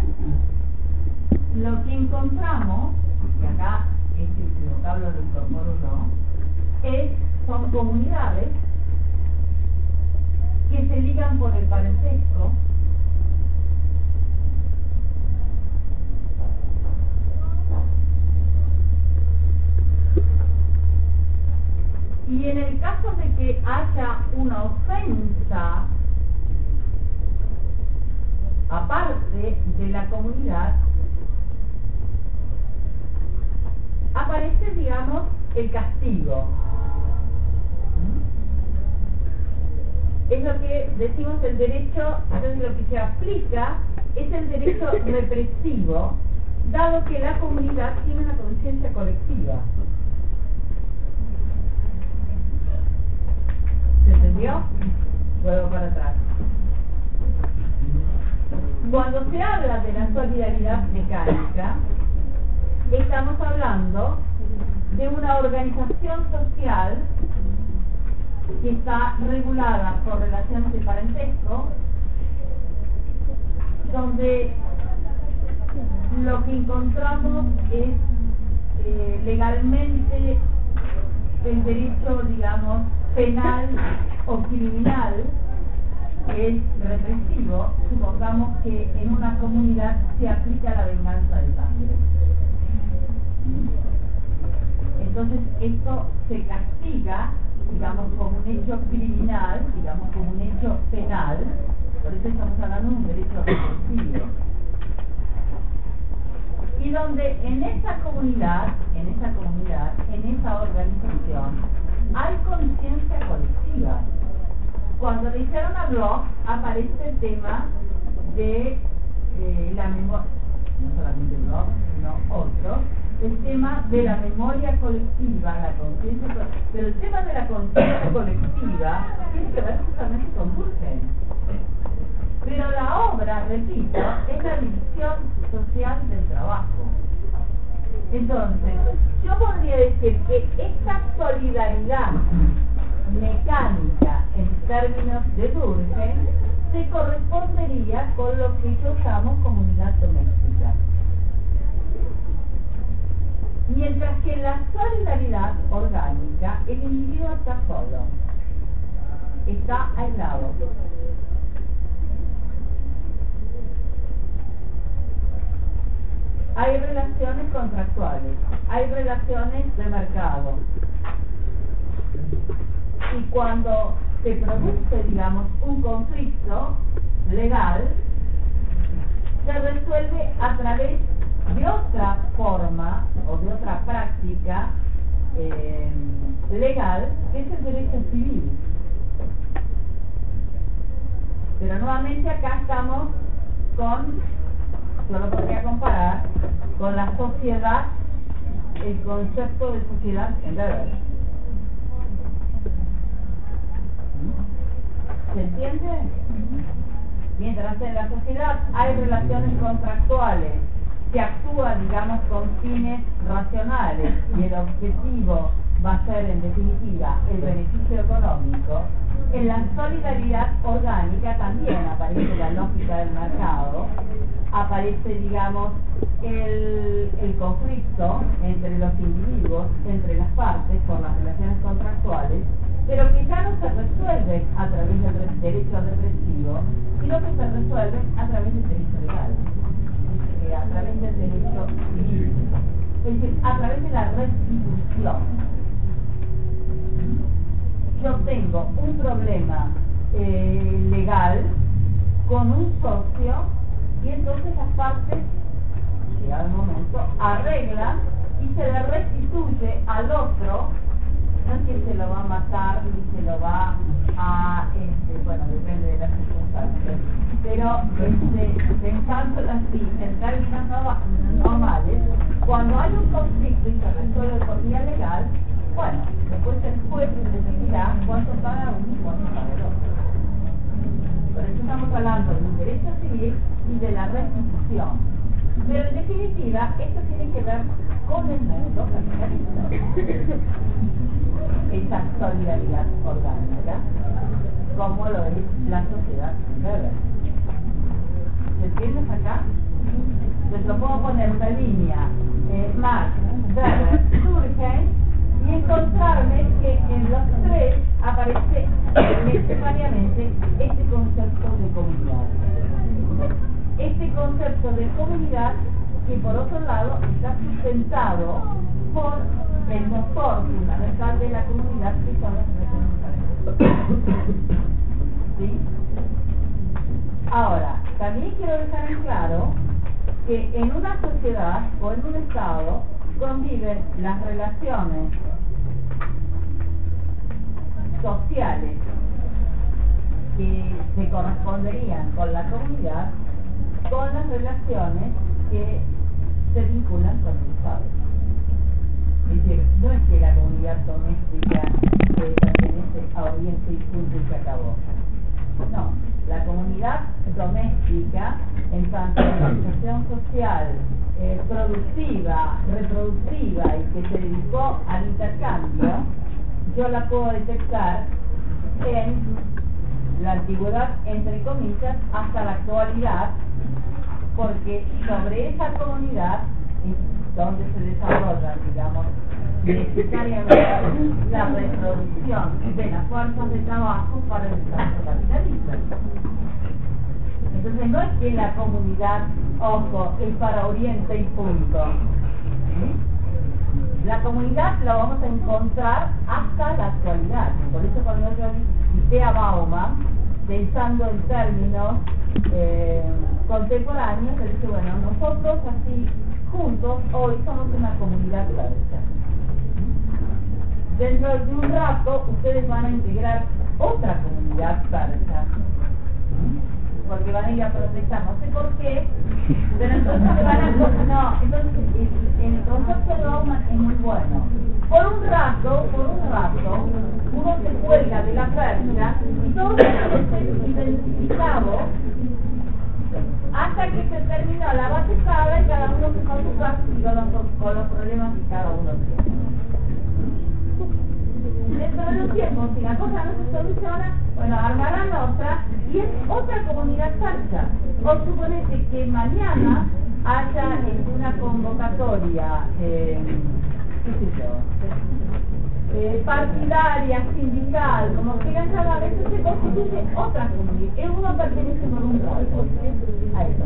[SPEAKER 1] lo que encontramos, y acá este vocablo lo incorporo yo, es, son comunidades que se ligan por el parentesco, y en el caso de que haya una ofensa aparte de la comunidad, aparece, digamos, el castigo. Es lo que decimos el derecho, entonces lo que se aplica es el derecho represivo, dado que la comunidad tiene una conciencia colectiva. ¿Se entendió? Vuelvo para atrás. Cuando se habla de la solidaridad mecánica, estamos hablando de una organización social que está regulada por relaciones de parentesco, donde lo que encontramos es eh, legalmente el derecho, digamos, penal o criminal, que es represivo. Supongamos que en una comunidad se aplica la venganza de sangre. Entonces esto se castiga, digamos, como un hecho criminal, digamos, como un hecho penal. Por eso estamos hablando de un derecho represivo. Y donde en esa comunidad, en esa comunidad, en esa organización, hay conciencia colectiva. Cuando le hicieron a Bloch, aparece el tema de eh, la memoria, no solamente Bloch, sino otros, el tema de la memoria colectiva, la conciencia colectiva, pero el tema de la conciencia colectiva tiene que ver justamente con Durkheim. Pero la obra, repito, es la división social del trabajo. Entonces, yo podría decir que esta solidaridad mecánica en términos de Durkheim se correspondería con lo que yo llamo comunidad doméstica. Mientras que en la solidaridad orgánica el individuo está solo, está aislado. Hay relaciones contractuales, hay relaciones de mercado. Y cuando se produce, digamos, un conflicto legal, se resuelve a través de otra forma o de otra práctica eh, legal, que es el derecho civil. Pero nuevamente acá estamos con, yo lo podría comparar con la sociedad, el concepto de sociedad en Weber. ¿Se entiende? Mientras en la sociedad hay relaciones contractuales, se actúa, digamos, con fines racionales y el objetivo va a ser, en definitiva, el beneficio económico, en la solidaridad orgánica también aparece la lógica del mercado, aparece, digamos, el, el conflicto entre los individuos, entre las partes, por las relaciones contractuales, pero que ya no se resuelve a través del derecho represivo, sino que se resuelve a través del derecho legal, eh, a través del derecho civil, es decir, a través de la restitución. Yo tengo un problema eh, legal con un socio y entonces las partes, llegado el momento, arreglan y se le restituye al otro. No es que se lo va a matar ni se lo va a, este, bueno, depende de las circunstancias, pero este, pensándolo así, en términos no, normales, cuando hay un conflicto y se resuelve por vía legal, bueno, después el juez decidirá cuánto paga uno y cuánto paga el otro. Por eso estamos hablando del derecho civil y de la restitución. Pero en definitiva, esto tiene que ver con el mundo capitalista. Esa solidaridad orgánica, como lo es la sociedad Weber. ¿Se entiende acá? Entonces lo puedo poner una línea eh, Marx, Weber, Durkheim, y encontrarme que en los tres aparece necesariamente este concepto de comunidad. Este concepto de comunidad que por otro lado está sustentado por el motor fundamental de la comunidad, que son las relaciones parenales. ¿Sí? Ahora, también quiero dejar en claro que en una sociedad o en un estado conviven las relaciones sociales que se corresponderían con la comunidad con las relaciones que se vinculan con el Estado. Es decir, no es que la comunidad doméstica eh, pertenece a Oriente y punto y se acabó. No, la comunidad doméstica, en tanto organización social eh, productiva, reproductiva y que se dedicó al intercambio, yo la puedo detectar en la antigüedad, entre comillas, hasta la actualidad, porque sobre esa comunidad es donde se desarrolla, digamos, necesariamente la reproducción de las fuerzas de trabajo para el desarrollo capitalista. Entonces no es que la comunidad, ojo, es para Oriente y punto. ¿Sí? La comunidad la vamos a encontrar hasta la actualidad. Por eso cuando yo cité a Bauman, pensando en términos eh, contemporáneos, le dice, bueno, nosotros así juntos hoy somos una comunidad persa. Dentro de un rato ustedes van a integrar otra comunidad persa. porque van a ir a protestar, no sé por qué, pero entonces se van a... No, entonces el, el concepto de Bauman es muy bueno. Por un rato, por un rato, uno se cuelga de la percha y todos pueden ser identificados hasta que se terminó la batucada y cada uno se con su caso y con los, con los problemas que cada uno tiene. Dentro de un tiempo, si la cosa no se soluciona, bueno, armarán otra y es otra comunidad falsa. O suponete que mañana haya eh, una convocatoria, eh, qué sé yo, eh, partidaria, sindical, como quieran llamar, eso se constituye otra comunidad. El uno pertenece por un lado a eso.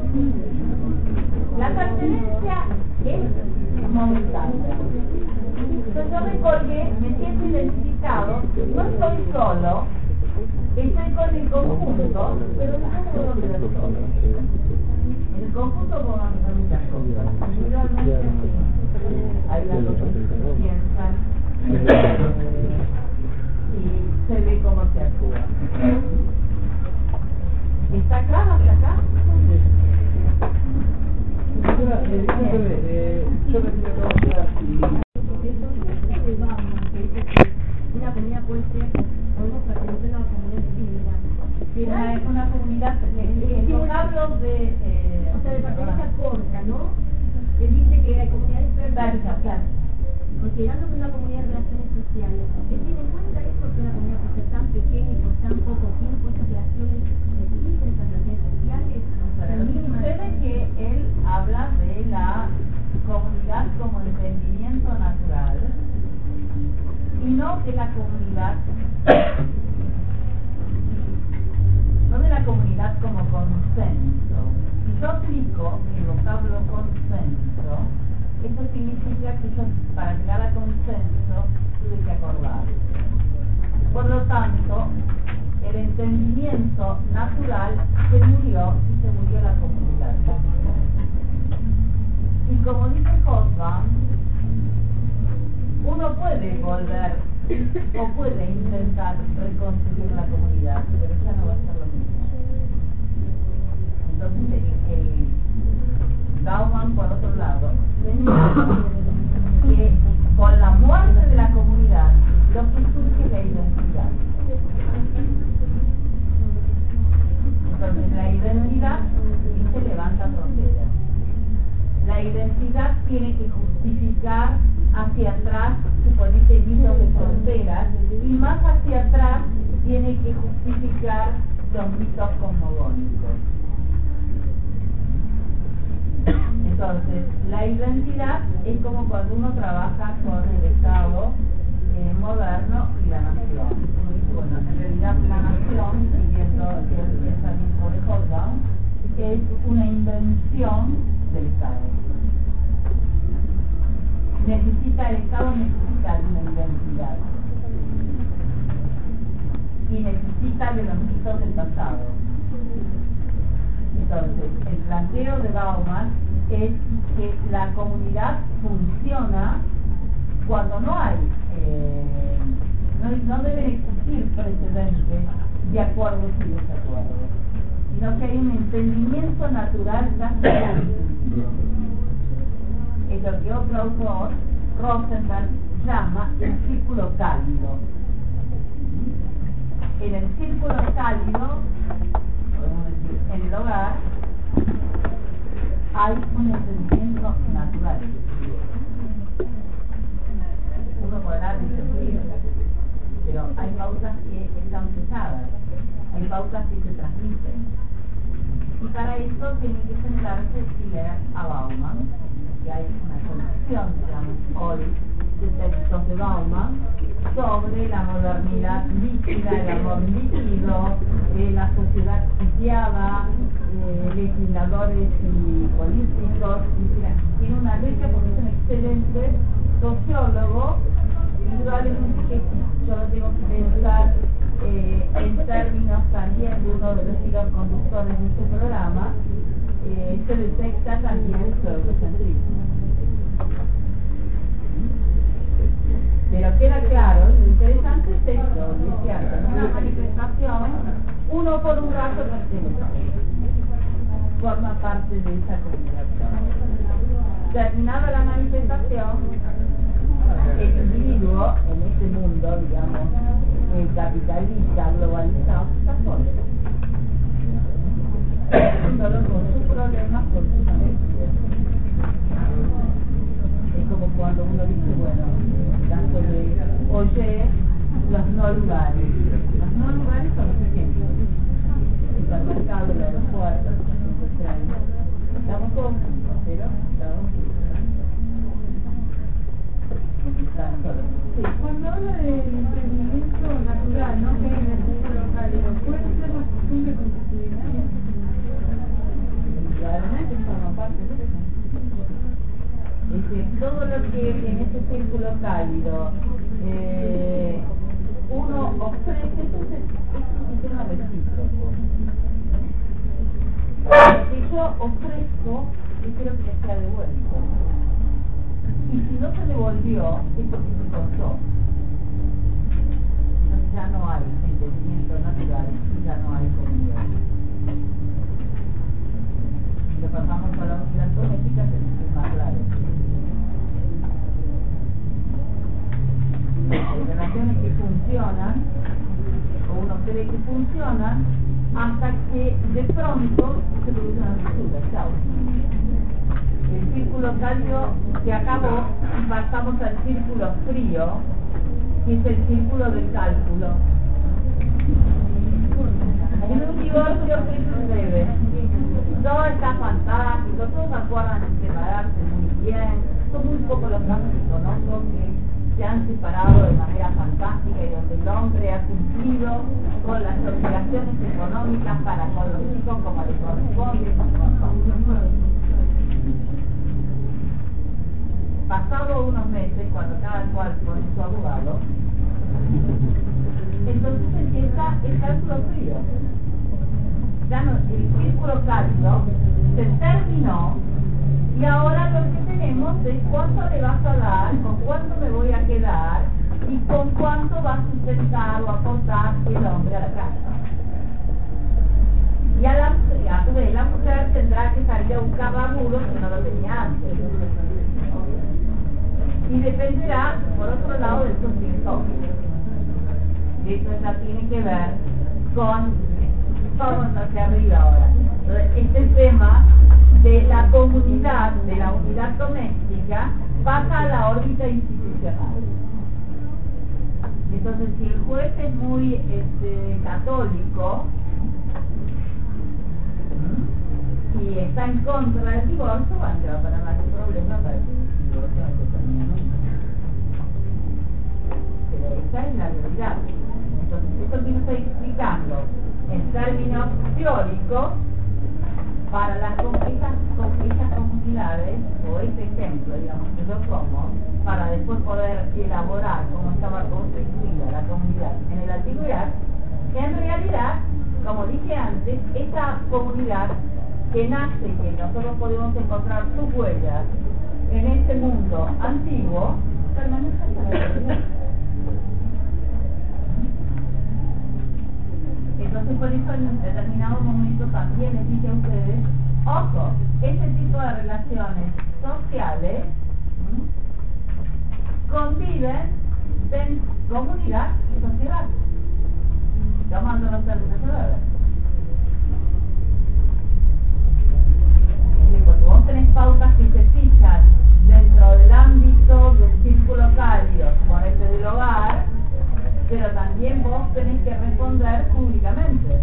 [SPEAKER 1] La pertenencia es momentánea. Entonces yo me colgué, me siento identificado, no estoy solo, estoy con el conjunto, pero no puedo ver solo. En el conjunto puedo hacer muchas cosas. Individualmente hay las cosas que se piensan eh, y se ve cómo se actúa. ¿Está claro hasta acá?
[SPEAKER 2] Profesora, eh, discúlpeme, eh, yo recién me acabo de quedar y...
[SPEAKER 5] de Bauman, que dice que una comunidad puede ser, podemos pertenecer a una comunidad similar.
[SPEAKER 1] Una, es una comunidad, el vocablo de... Eh,
[SPEAKER 5] O sea, de pertenencia corta, ¿no? Él dice que hay comunidades
[SPEAKER 1] Claro, claro.
[SPEAKER 5] considerando que una comunidad de relaciones sociales, ¿él tiene en cuenta eso que una comunidad puede ser tan pequeña y por tan poco tiempo esas relaciones existen, esas relaciones sociales?
[SPEAKER 1] Pero sucede que él habla de la comunidad como entendimiento natural y no de la comunidad no de la comunidad como consenso. Si yo aplico el vocablo consenso, eso significa que yo para llegar a consenso tuve que acordar. Por lo tanto, el entendimiento natural se murió y se murió la comunidad. Y como dice Hobsbawm, uno puede volver o puede intentar reconstruir la comunidad, pero ya no va a ser lo mismo. Entonces, el, el Bauman, por otro lado, señala que con la muerte de la comunidad, lo que surge es la identidad. Entonces, la identidad y se levanta fronteras. La identidad tiene que justificar hacia atrás, suponete, mitos de fronteras, y más hacia atrás tiene que justificar los mitos cosmogónicos. Entonces, la identidad es como cuando uno trabaja con el Estado eh, moderno y la nación. Uno dice, bueno, en realidad la nación, siguiendo el pensamiento de Hobsbawm, es una invención del Estado. Necesita, el Estado necesita de una identidad y necesita de los mitos del pasado. Entonces, el planteo de Bauman es que la comunidad funciona cuando no hay, eh, no, no deben existir precedentes de acuerdos y desacuerdos, sino que hay un entendimiento natural nacional. Es lo que otro autor, Rosenberg, llama el círculo cálido. En el círculo cálido, podemos decir, en el hogar, hay un entendimiento natural. Uno podrá disentir, pero hay pautas que están fijadas, hay pautas que se transmiten. Y para eso tienen que sentarse y leer a Bauman, que hay una colección, digamos, hoy, de textos de Bauman sobre la modernidad líquida, el amor líquido, eh, la sociedad sitiada, eh, legisladores y políticos. Y, tiene una letra porque es un excelente sociólogo, indudablemente que yo lo tengo que pensar eh, en términos también de uno de los hilos conductores de este programa, eh, se detecta también el eurocentrismo. Pero queda claro, lo interesante es esto, y es cierto, en una manifestación uno uno por un rato pertenece, forma parte de esa comunidad. Terminada la manifestación, el individuo en este mundo, digamos, eh, capitalista, globalizado, está solo. Solo con sus problemas, con sus necesidades. Es como cuando uno dice, bueno, en el caso de oye, los no lugares. Los no lugares son los ejemplos. El supermercado, el aeropuerto, el centro industrial. Estamos todos juntos, pero estamos
[SPEAKER 6] Sí, cuando habla del emprendimiento natural, no que es en el mundo local, ¿puede ser una costumbre constitucional?
[SPEAKER 1] Realmente forma parte de eso. Es decir, todo lo que en ese círculo cálido eh, uno ofrece, eso es, es un sistema recíproco. Lo que yo ofrezco, yo quiero que me sea devuelto. Y si no se devolvió, es porque se cortó. Entonces ya no hay entendimiento natural y ya no hay comunidad. Si lo pasamos a la unidad doméstica, es más claro. Hay relaciones que funcionan, o uno cree que funcionan, hasta que de pronto se produce una ruptura. Chao. El círculo cálido se acabó y pasamos al círculo frío, que es el círculo del cálculo. En un divorcio, ¿qué sucede? Todo está fantástico, todos acuerdan en separarse muy bien, son muy pocos los casos que conozco que se han separado de manera fantástica y donde el hombre ha cumplido con las obligaciones económicas para con los hijos como les corresponde. Pasado unos meses, cuando cada cual pone su abogado, entonces empieza el cálculo frío. Ya no, el círculo cálido se terminó y ahora lo que tenemos es cuánto le vas a dar, con cuánto me voy a quedar y con cuánto va a sustentar o aportar el hombre a la casa. Y a, la, a su vez la mujer tendrá que salir a buscar laburo que no lo tenía antes. Y dependerá, por otro lado, del sustento. Eso ya tiene que ver con, vamos hacia arriba ahora. Entonces, este tema de la comunidad, de la unidad doméstica, pasa a la órbita institucional. Entonces, si el juez es muy este, católico y está en contra del divorcio, bueno, se va a poner más un problema para el divorcio no se termine nunca. Pero esa es la realidad. Entonces, esto que yo estoy explicando en términos teóricos, para las esas, esas comunidades, o ese ejemplo, digamos, que yo tomo, para después poder elaborar cómo estaba constituida la comunidad en la antigüedad, en realidad, como dije antes, esta comunidad que nace, que nosotros podemos encontrar sus huellas en este mundo antiguo, permanece hasta la actualidad. Entonces, por eso en un determinado momento también les dije a ustedes, ojo, este tipo de relaciones sociales ¿m? conviven en comunidad y sociedad. Tomando los términos de ver. Cuando vos tenés pautas que se fijan dentro del ámbito del círculo cálido, suponete del hogar, pero también vos tenés que responder públicamente.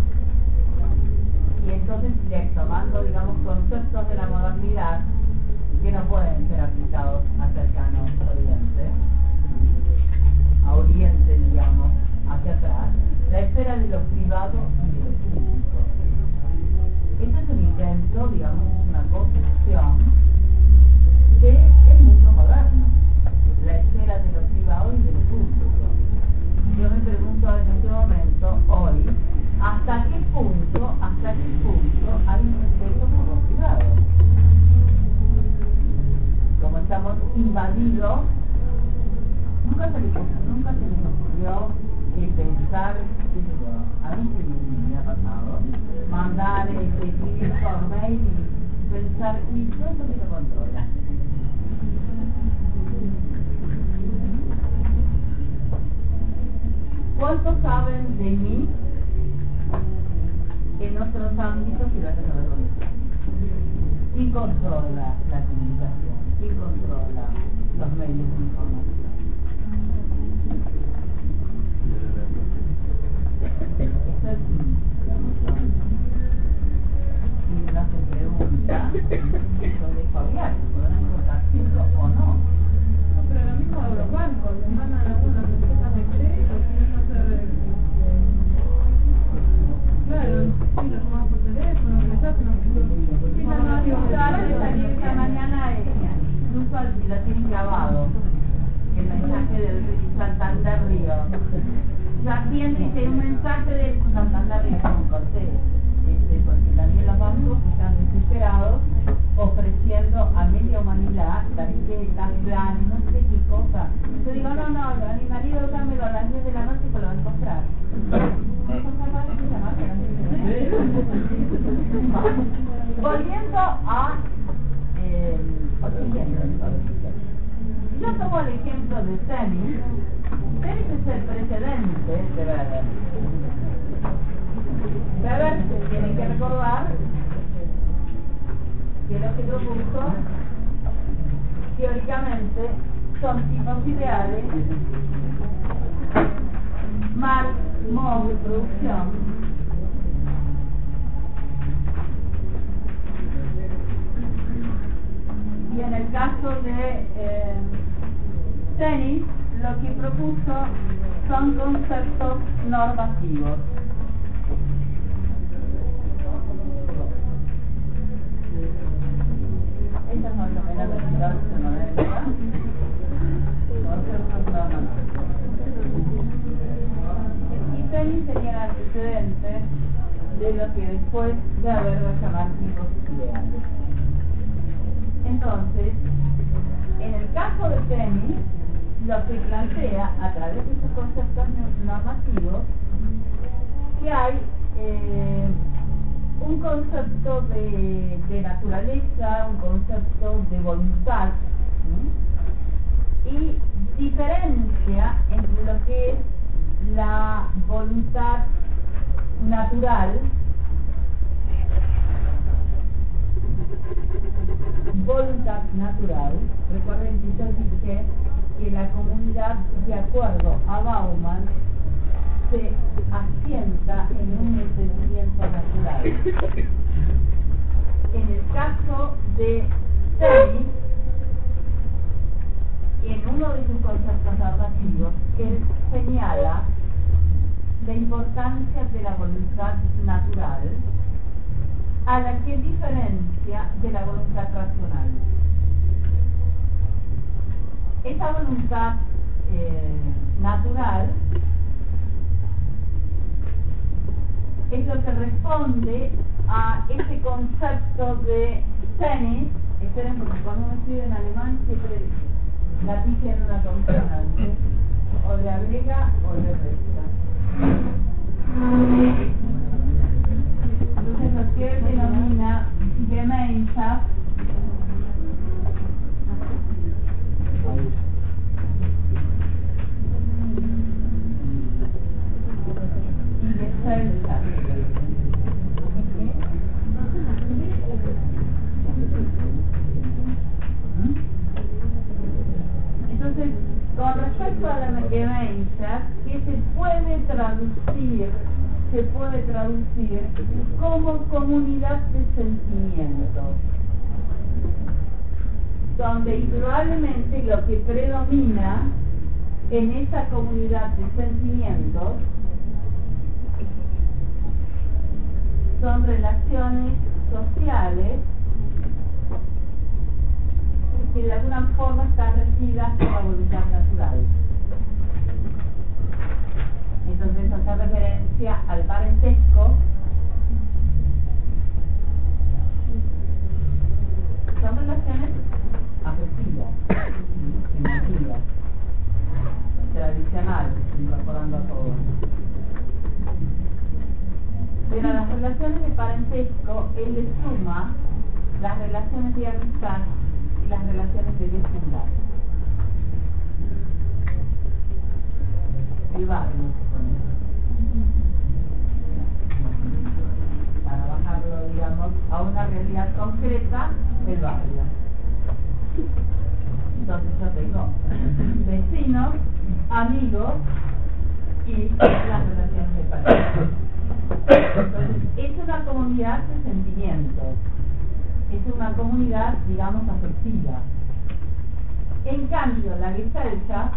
[SPEAKER 1] Y entonces, tomando, digamos, conceptos de la modernidad que no pueden ser aplicados a cercano Oriente, a Oriente, digamos, hacia atrás, la esfera de lo privado y de lo público. Este es un intento, digamos, una construcción del mundo moderno, la esfera de lo privado y de lo público. Yo me pregunto en este momento, hoy, ¿hasta qué punto, hasta qué punto hay un respeto por lo privado? Como estamos invadidos, nunca se me, nunca se me ocurrió el pensar, a mí se me forma y pensar, y todo eso que lo controla. ¿Cuántos saben de mí en otros ámbitos y vas a saber dónde está? ¿Quién controla la comunicación? ¿Quién controla los medios de información? Eso es, digamos, si uno se pregunta, yo dejo abierto, ¿podrán compartirlo o no?
[SPEAKER 6] No, pero lo mismo de los bancos, les mandan algunas recetas de crédito, si no se... Claro, sí, lo toman por teléfono, les hacen los...
[SPEAKER 1] Sí, no, no, yo ahora de salir esta mañana, eh, incluso lo tienen grabado, el mensaje del Santander Río. Yo atiendo y hice un mensaje del Santander Río, no corté, este, porque también los bancos están desesperados ofreciendo a media humanidad tarjetas, planes, no sé qué cosa. Yo digo, no, no, a mi marido dámelo a las diez de la noche y se lo va a encontrar. Volviendo a eh, yo tomo el ejemplo de tenis. Tenis es el precedente de Weber. Weber se tiene que recordar que lo que propuso teóricamente son tipos ideales, Marx, modo de producción, y en el caso de eh, tenis, lo que propuso son conceptos normativos. Esta es más o menos la situación noventa. Conceptos normativos. Y tenis sería el antecedente de lo que después de haber de llamar tipos ideales. Entonces, en el caso de tenis, lo que plantea a través de esos conceptos normativos, que hay eh, un concepto de, de naturaleza, un concepto de voluntad, ¿sí? Y diferencia entre lo que es la voluntad natural, voluntad natural. Recuerden que yo dije que la comunidad, de acuerdo a Bauman, se asienta en un entendimiento natural. En el caso de Tenis, en uno de sus conceptos narrativos, él señala la importancia de la voluntad natural, a la que diferencia de la voluntad racional. Esa voluntad eh, natural es lo que responde a ese concepto de Tenis. Esperen, porque cuando uno escribe en alemán siempre la pilla en una consonante, o le agrega o le resta. Entonces lo que él denomina Gemeinschaft y Gesellschaft. Entonces, con respecto a la Gemeinschaft, que se puede traducir se puede traducir como comunidad de sentimientos, donde indudablemente lo que predomina en esa comunidad de sentimientos son relaciones sociales que de alguna forma están regidas por la voluntad natural. Entonces hace referencia al parentesco, son relaciones afectivas, emotivas, tradicionales, incorporando a todos. Pero las relaciones de parentesco parentesco, él le suma las relaciones de amistad y las relaciones de vecindad. El barrio, para bajarlo, digamos, a una realidad concreta del barrio. Entonces yo tengo vecinos, amigos y las relaciones de pareja. Entonces, es una comunidad de sentimientos, es una comunidad, digamos, afectiva. En cambio, la Gesellschaft,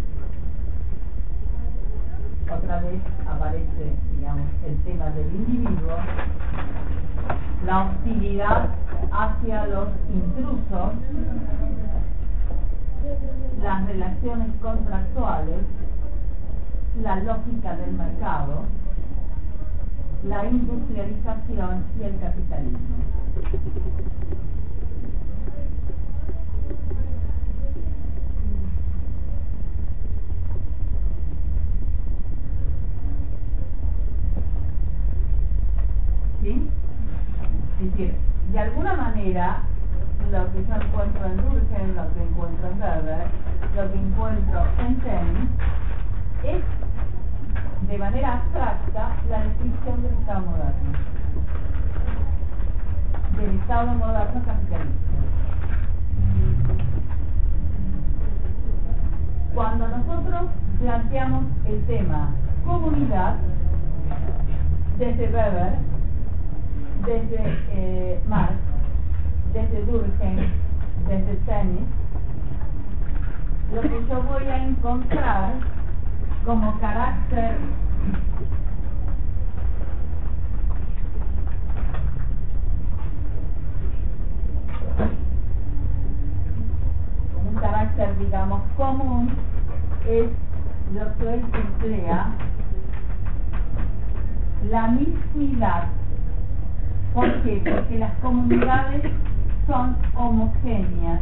[SPEAKER 1] otra vez aparece, digamos, el tema del individuo, la hostilidad hacia los intrusos, las relaciones contractuales, la lógica del mercado, la industrialización y el capitalismo. ¿Sí? Es decir, de alguna manera, lo que yo encuentro en Durkheim, lo que encuentro en Weber, lo que encuentro en Taine, es de manera abstracta la descripción del Estado moderno, del Estado moderno capitalista. Cuando nosotros planteamos el tema comunidad, desde Weber, desde eh, Marx, desde Durkheim, desde Taine, lo que yo voy a encontrar como carácter como un carácter, digamos, común, es lo que él emplea, la mismidad. ¿Por qué? Porque las comunidades son homogéneas,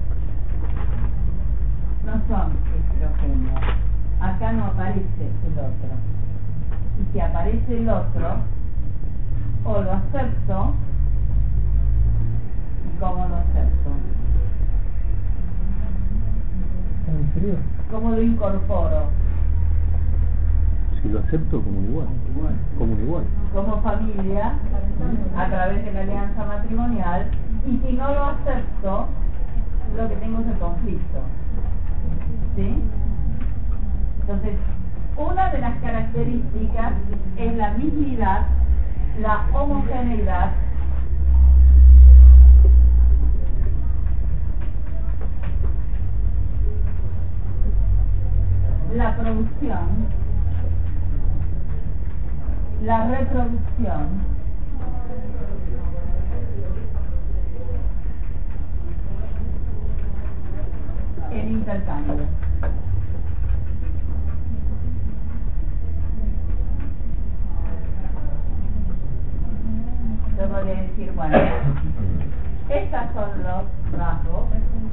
[SPEAKER 1] no son heterogéneas. Acá no aparece el otro. Y si aparece el otro, o lo acepto, ¿y cómo lo acepto? ¿Cómo lo incorporo?
[SPEAKER 4] Si lo acepto como un igual, como un igual.
[SPEAKER 1] Como familia, a través de la alianza matrimonial, y si no lo acepto, lo que tengo es el conflicto. ¿Sí? Entonces, una de las características es la mismidad, la homogeneidad, la producción, la reproducción, el intercambio. Yo podría decir, bueno, estos son los rasgos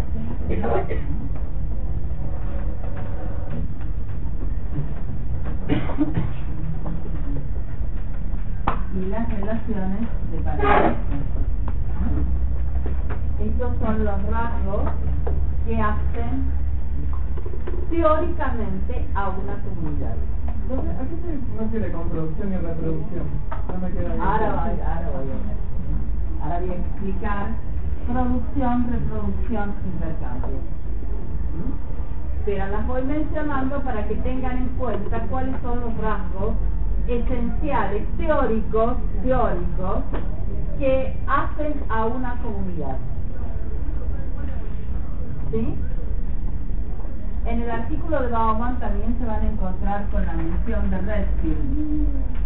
[SPEAKER 1] y las relaciones de pareja. Estos son los rasgos que hacen teóricamente a una comunidad.
[SPEAKER 2] Entonces, ¿a qué se refiere con producción y reproducción? No me queda bien.
[SPEAKER 1] Ahora voy, ahora voy a ver. Ahora voy a explicar producción, reproducción, intercambio. ¿Mm? Pero las voy mencionando para que tengan en cuenta cuáles son los rasgos esenciales, teóricos, teóricos, que hacen a una comunidad. ¿Sí? En el artículo de Bauman también se van a encontrar con la mención de Redfield.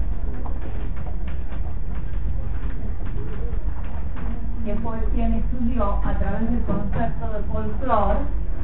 [SPEAKER 1] Que fue quien estudió a través del concepto de folclore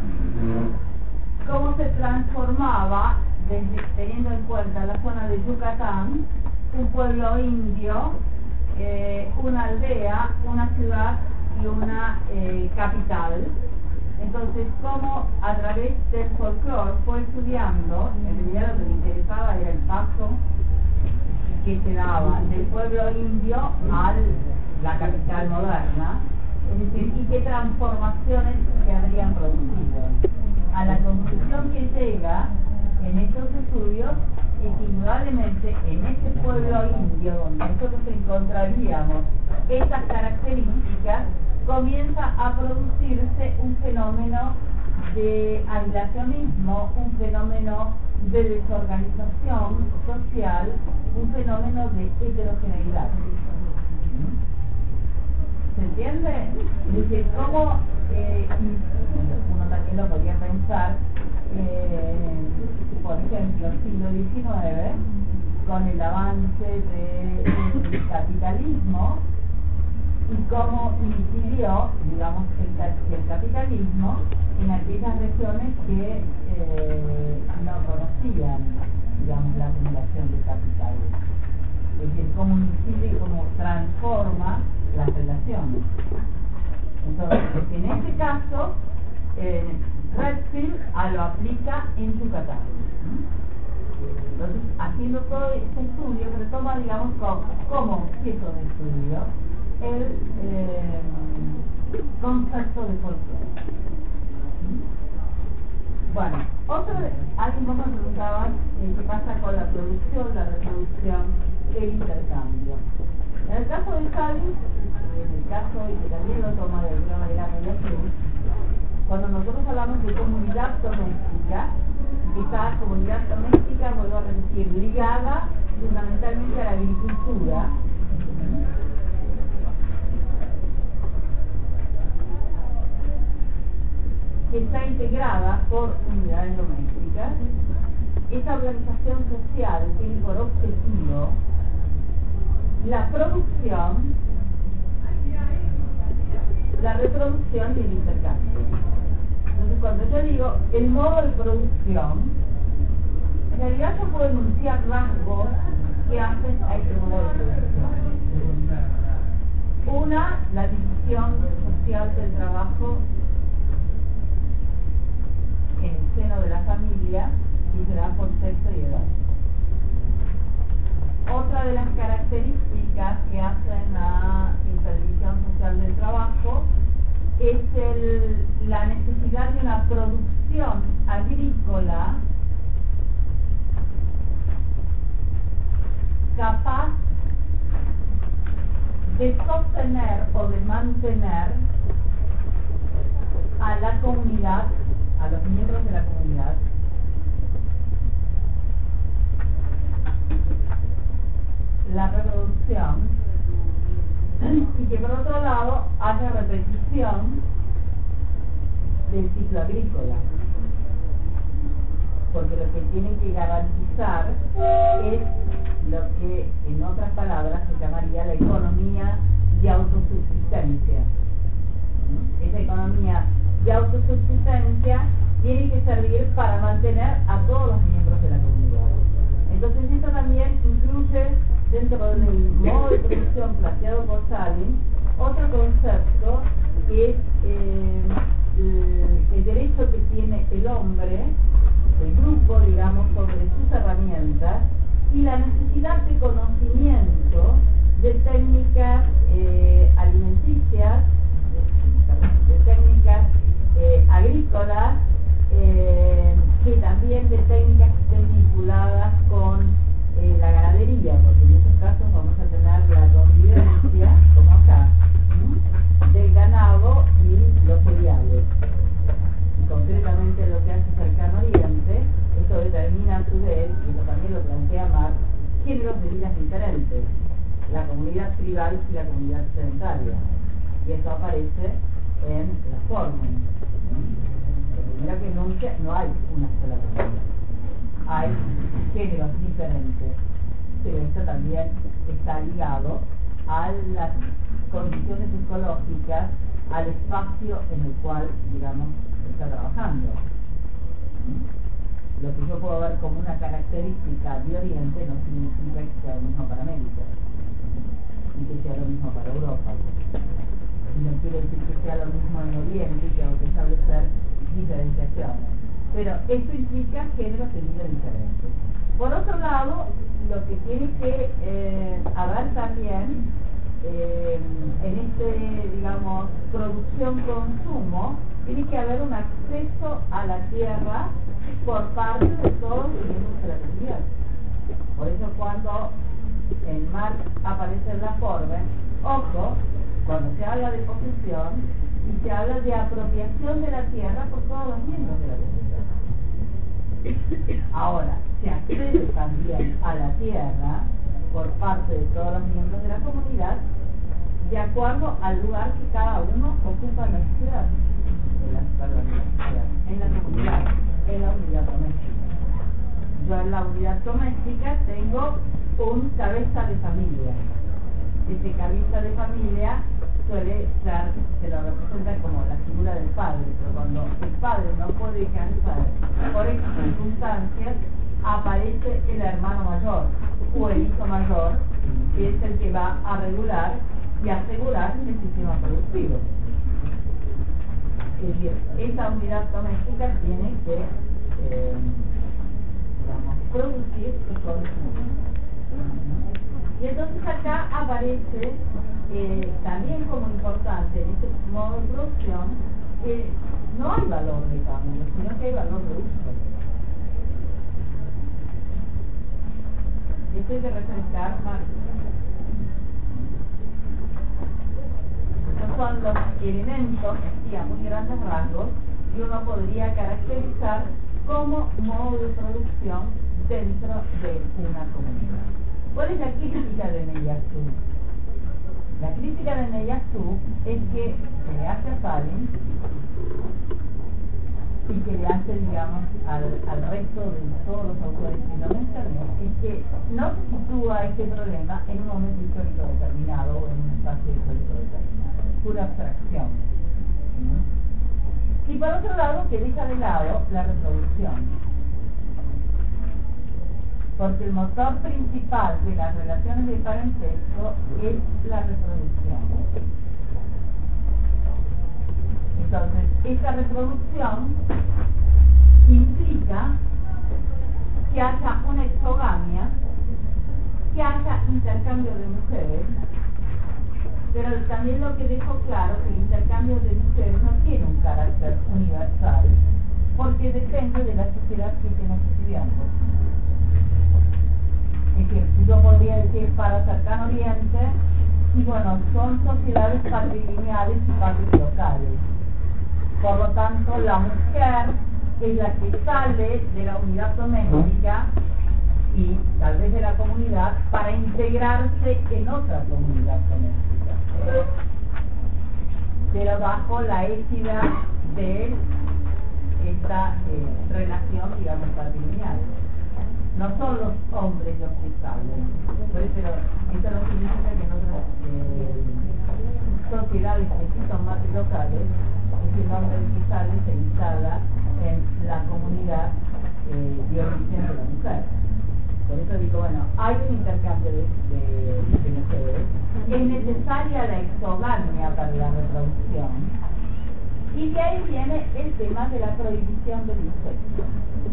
[SPEAKER 1] cómo se transformaba, desde, teniendo en cuenta la zona de Yucatán, un pueblo indio, eh, una aldea, una ciudad y una eh, capital. Entonces, cómo a través del folclore fue estudiando, en realidad lo que le interesaba era el paso que se daba del pueblo indio a la capital moderna, es decir, y qué transformaciones se habrían producido. A la conclusión que llega en estos estudios es que indudablemente en ese pueblo indio donde nosotros encontraríamos estas características, comienza a producirse un fenómeno de aislacionismo, un fenómeno de desorganización social, un fenómeno de heterogeneidad. ¿Se entiende? Es decir, cómo eh, uno también lo podría pensar, eh, por ejemplo, el siglo diecinueve, con el avance del capitalismo, y cómo incidió, digamos, el, el capitalismo en aquellas regiones que eh, no conocían, digamos, la acumulación de capital. Es decir, cómo incide y cómo transforma las relaciones. Entonces, en este caso, eh, Redfield a lo aplica en su catálogo. Entonces, haciendo todo este estudio, retoma, digamos, como, como objeto de estudio el eh, concepto de folclore. Bueno, otro, alguien más me preguntaba eh, qué pasa con la producción, la reproducción, el intercambio. En el caso de Salins, en el caso, y que también lo toma de alguna manera Media Cruz, cuando nosotros hablamos de comunidad doméstica, esa comunidad doméstica, vuelvo a repetir, ligada fundamentalmente a la agricultura, que está integrada por unidades domésticas, esa organización social tiene por objetivo la producción, la reproducción y el intercambio. Entonces, cuando yo digo el modo de producción, en realidad yo puedo enunciar rasgos que hacen a ese modo de producción. Una, la división social del trabajo en el seno de la familia, y se da por sexo y edad. Otra de las características que hacen a esta división social del trabajo es el, la necesidad de una producción agrícola capaz de sostener o de mantener a la comunidad, a los miembros de la comunidad, la reproducción, y que por otro lado haya repetición del ciclo agrícola, porque lo que tienen que garantizar es lo que en otras palabras se llamaría la economía de autosubsistencia. Esa economía de autosubsistencia tiene que servir para mantener a todos los miembros de la comunidad. Entonces esto también incluye dentro del modo de producción planteado por Salins otro concepto que es eh, el, el derecho que tiene el hombre, el grupo, digamos, sobre sus herramientas y la necesidad de conocimiento de técnicas eh, alimenticias, de, de técnicas eh, agrícolas, eh, que también de técnicas que estén vinculadas con eh, la ganadería, porque en estos casos vamos a tener la convivencia, como acá, ¿sí?, del ganado y los cereales. Y concretamente lo que hace Cercano Oriente, esto determina a su vez, y eso también lo plantea Marx, géneros de vidas diferentes, la comunidad tribal y la comunidad sedentaria. Y eso aparece en la Formen. Lo primero que enuncia, no hay una sola comunidad, hay géneros diferentes, pero esto también está ligado a las condiciones ecológicas, al espacio en el cual, digamos, se está trabajando. Lo que yo puedo ver como una característica de Oriente no significa que sea lo mismo para América, ni que sea lo mismo para Europa. Y no quiere decir que sea lo mismo en Oriente y tengo que establecer diferenciaciones. Pero esto implica géneros de vida diferentes. Por otro lado, lo que tiene tiene que eh, haber también eh, en este, digamos, producción-consumo, tiene que haber un acceso a la tierra por parte de todos los miembros de la comunidad. Por eso cuando en Marx aparece la forma, ojo, cuando se habla de posesión y se habla de apropiación de la tierra por todos los miembros de la comunidad. Ahora, se accede también a la tierra por parte de todos los miembros de la comunidad de acuerdo al lugar que cada uno ocupa en la sociedad, en la, perdón, en la sociedad, en la comunidad, en la unidad doméstica. Yo en la unidad doméstica tengo un cabeza de familia. Ese cabeza de familia suele ser, se lo representa como la figura del padre, pero cuando el padre no puede ejercer por estas circunstancias, aparece el hermano mayor o el hijo mayor, que es el que va a regular y asegurar el sistema productivo. Es decir, esa unidad doméstica tiene que eh, digamos, producir el consumo. Y entonces acá aparece eh, también como importante en este modo de producción que no hay valor de cambio, sino que hay valor de uso. Esto hay que refrescar más. Estos son los elementos, así a muy grandes rasgos, que uno podría caracterizar como modo de producción dentro de una comunidad. ¿Cuál es la crítica de Meillassou? La crítica de Meillassou es que se le hace a Salin y que le hace, digamos, al, al resto de todos los autores que lo mencioné, es que no se sitúa este problema en un momento histórico determinado o en un espacio histórico determinado, es pura abstracción. ¿Sí? Y por otro lado, que deja de lado la reproducción. Porque el motor principal de las relaciones de parentesco es la reproducción. Entonces, esta reproducción implica que haya una exogamia, que haya intercambio de mujeres, pero también lo que dejo claro que el intercambio de mujeres no tiene un carácter universal, porque depende de la sociedad que estemos estudiando. Es decir, yo podría decir para Cercano Oriente, y bueno, son sociedades patrilineales y patrilocales. Por lo tanto, la mujer es la que sale de la unidad doméstica y tal vez de la comunidad para integrarse en otra comunidad doméstica, pero bajo la égida de esta eh, relación, digamos, patrilineal. No son los hombres los que salen, pero esto no significa que en otras eh, sociedades que sí son matrilocales, ese hombre que sale se instala en la comunidad eh, de origen de la mujer. Por eso digo, bueno, hay un intercambio de, de, de mujeres, es necesaria la exogamia para la reproducción, y de ahí viene el tema de la prohibición del incesto.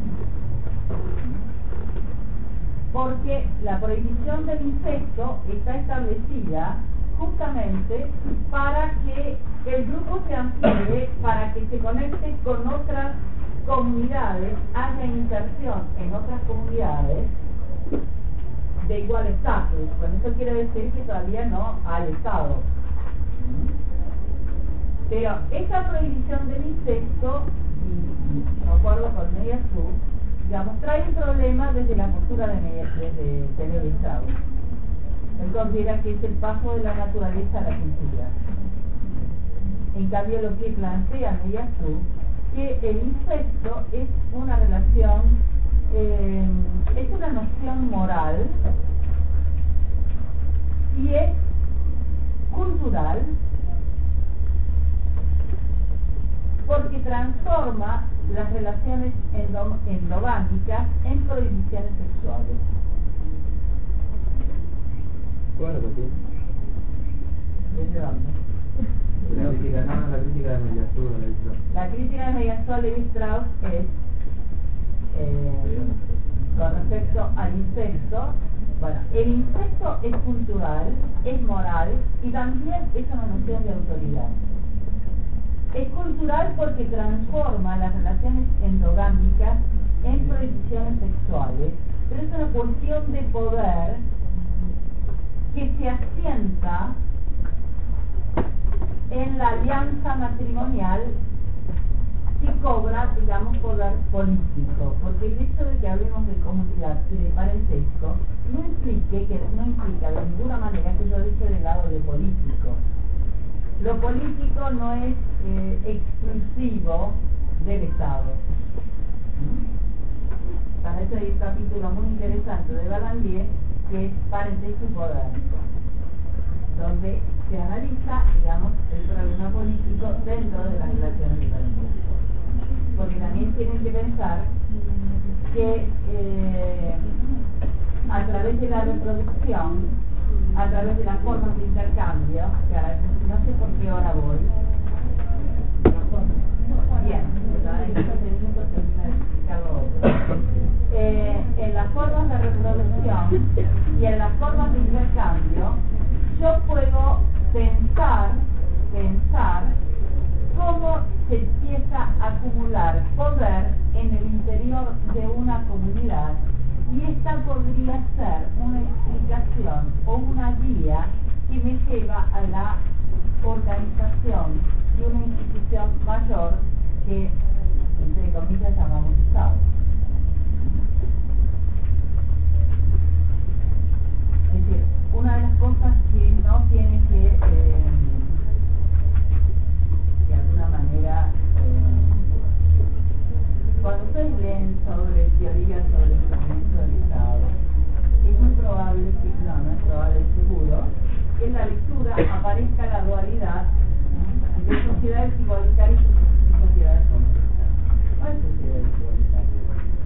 [SPEAKER 1] Porque la prohibición del incesto está establecida justamente para que el grupo se amplíe, para que se conecte con otras comunidades, haya inserción en otras comunidades de igual estatus. Con eso quiere decir que todavía no hay Estado. Pero esa prohibición del incesto, y me acuerdo con Meillassou, digamos, trae un problema desde la postura de Meillassou. Él considera que es el paso de la naturaleza a la cultura. En cambio, lo que plantea Meillassou, que el incesto es una relación, eh, es una noción moral y es cultural, porque transforma las relaciones endogámicas en prohibiciones sexuales.
[SPEAKER 2] Bueno, sí.
[SPEAKER 1] ¿Desde dónde?
[SPEAKER 2] La crítica, no, la crítica de Meillassou, la Levi-Strauss.
[SPEAKER 1] La crítica de Meillassou a Levi-Strauss es eh, con respecto al incesto. Bueno, El incesto es cultural, es moral y también es una noción de autoridad. Es cultural porque transforma las relaciones endogámicas en prohibiciones sexuales, pero es una cuestión de poder que se asienta en la alianza matrimonial que cobra, digamos, poder político, porque el hecho de que hablemos de comunidad y de parentesco no implique, que no implica de ninguna manera que yo deje de lado lo político. Lo político no es eh, exclusivo del Estado. ¿Mm? Para eso hay un capítulo muy interesante de Balandier que es Parentesco y Poder, donde se analiza, digamos, el problema político dentro de las relaciones de parentesco. Porque también tienen que pensar que eh, a través de la reproducción, a través de las formas de intercambio, que ahora no sé por qué hora voy. Bien, en estos minutos termino de explicarlo otro. Eh, en las formas de reproducción y en las formas de intercambio, yo puedo pensar, pensar cómo se empieza a acumular poder en el interior de una comunidad, y esta podría ser una explicación o una guía que me lleva a la organización de una institución mayor que, entre comillas, llamamos Estado. Es decir, una de las cosas que no tiene que, eh, de alguna manera, eh, cuando ustedes leen sobre teorías sobre el funcionamiento del Estado, es muy probable, que, no, no es probable, es seguro, que en la lectura aparezca la dualidad de sociedades igualitarias y sociedades comunistas. No hay sociedades igualitarias.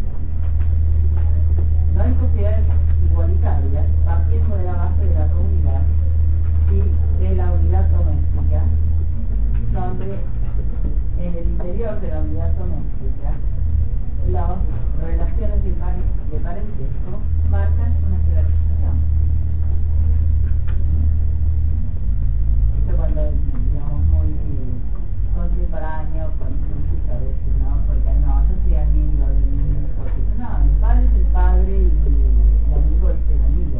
[SPEAKER 1] No hay sociedades igualitarias partiendo de la base de la comunidad y de la unidad doméstica, donde en el interior de la unidad doméstica las relaciones de, par de parentesco marcan una jerarquización. Esto cuando, digamos, muy contemporáneo, cuando se escucha a veces, ¿no? Porque no, yo soy amigo del niño, porque no, el padre es el padre y el amigo es el amigo.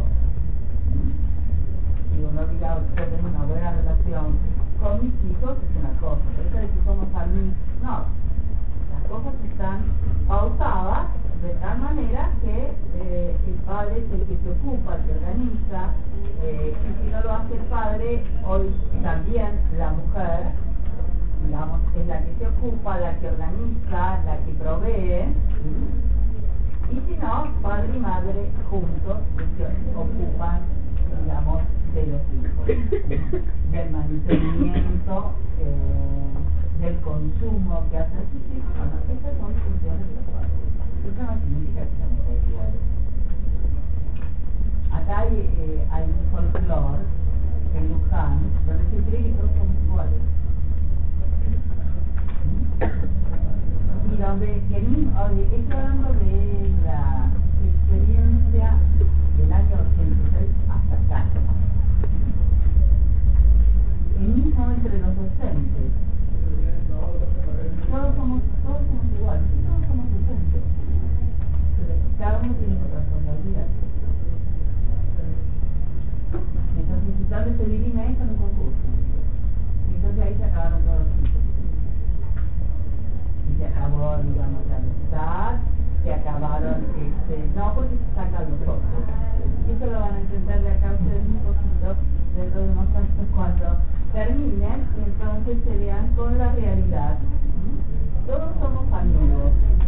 [SPEAKER 1] Y uno diga, yo tengo una buena relación con mis hijos, es una cosa, pero eso de que somos amigos, no. Las cosas están pautadas de tal manera que eh, el padre es el que se ocupa, el que organiza, eh, y si no lo hace el padre, hoy también la mujer, digamos, es la que se ocupa, la que organiza, la que provee, y si no, padre y madre juntos se ocupan, digamos, de los hijos, del mantenimiento, eh, del consumo que hacen sus hijos. Bueno, estas son funciones de los padres. Eso no significa que seamos todos iguales. Acá hay, eh, hay un folclore en Luján donde se cree que todos somos iguales. Y donde, que mismo, estoy hablando de la experiencia del año ochenta y seis hasta acá. El mismo entre los docentes. Todos somos, todos somos iguales, todos somos docentes. Pero cada uno tiene su responsabilidad. Entonces, si tal vez se dirime esto en un concurso. Y entonces ahí se acabaron todos los chicos. Y se acabó, digamos, la amistad, se acabaron, este, no porque se sacan los otros. Y eso lo van a entender de acá ustedes un poquito dentro de unos años cuando terminen y entonces se vean con la realidad. Todos somos amigos.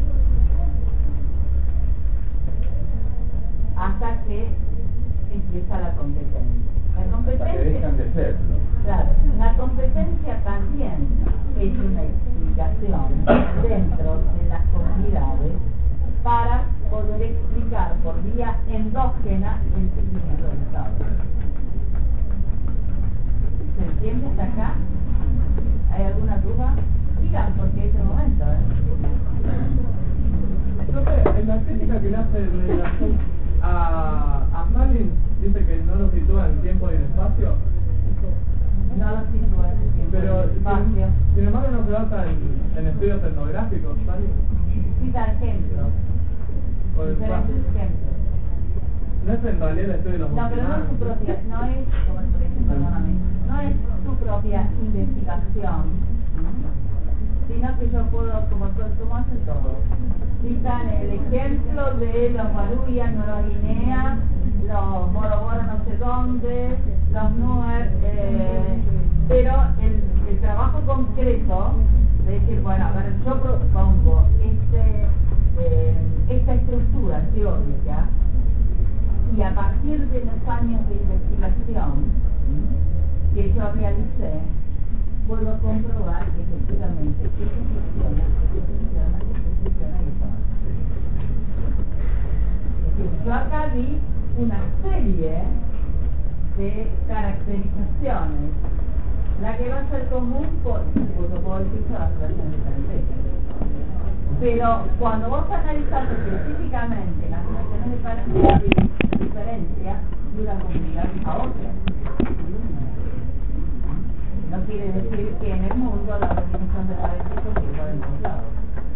[SPEAKER 1] Hasta que empieza la competencia. La competencia.
[SPEAKER 3] Que dejan de serlo.
[SPEAKER 1] Claro, la competencia también es una explicación dentro de las comunidades para poder explicar por vía endógena el sentimiento del Estado. ¿Se entiende hasta acá? ¿Hay alguna duda? ejemplos,
[SPEAKER 2] Por el
[SPEAKER 1] diferentes
[SPEAKER 2] paso.
[SPEAKER 1] ejemplos.
[SPEAKER 2] No es en realidad la historia de los
[SPEAKER 1] No, pero no es su
[SPEAKER 2] musulmanes.
[SPEAKER 1] propia, no es, como se dice, perdóname, no es su propia investigación, sino que yo puedo, como, como hace todo, citan el ejemplo de los Baruya en Nueva Guinea, los Moroboro no sé dónde, los Nuer, eh, pero el, el trabajo concreto de decir, bueno, a ver, yo propongo este, eh, esta estructura teórica, y a partir de los años de investigación que yo realicé, puedo comprobar que efectivamente eso funciona, eso funciona, eso funciona y eso no. Es decir, yo acá vi una serie de caracterizaciones. La que va a ser común, por supuesto, puedo decir son las relaciones diferentes. Pero cuando vos analizás específicamente las relaciones de pareja, diferencia de una comunidad a otra. No quiere decir que en el mundo la definición de pareja es igual en todos lados.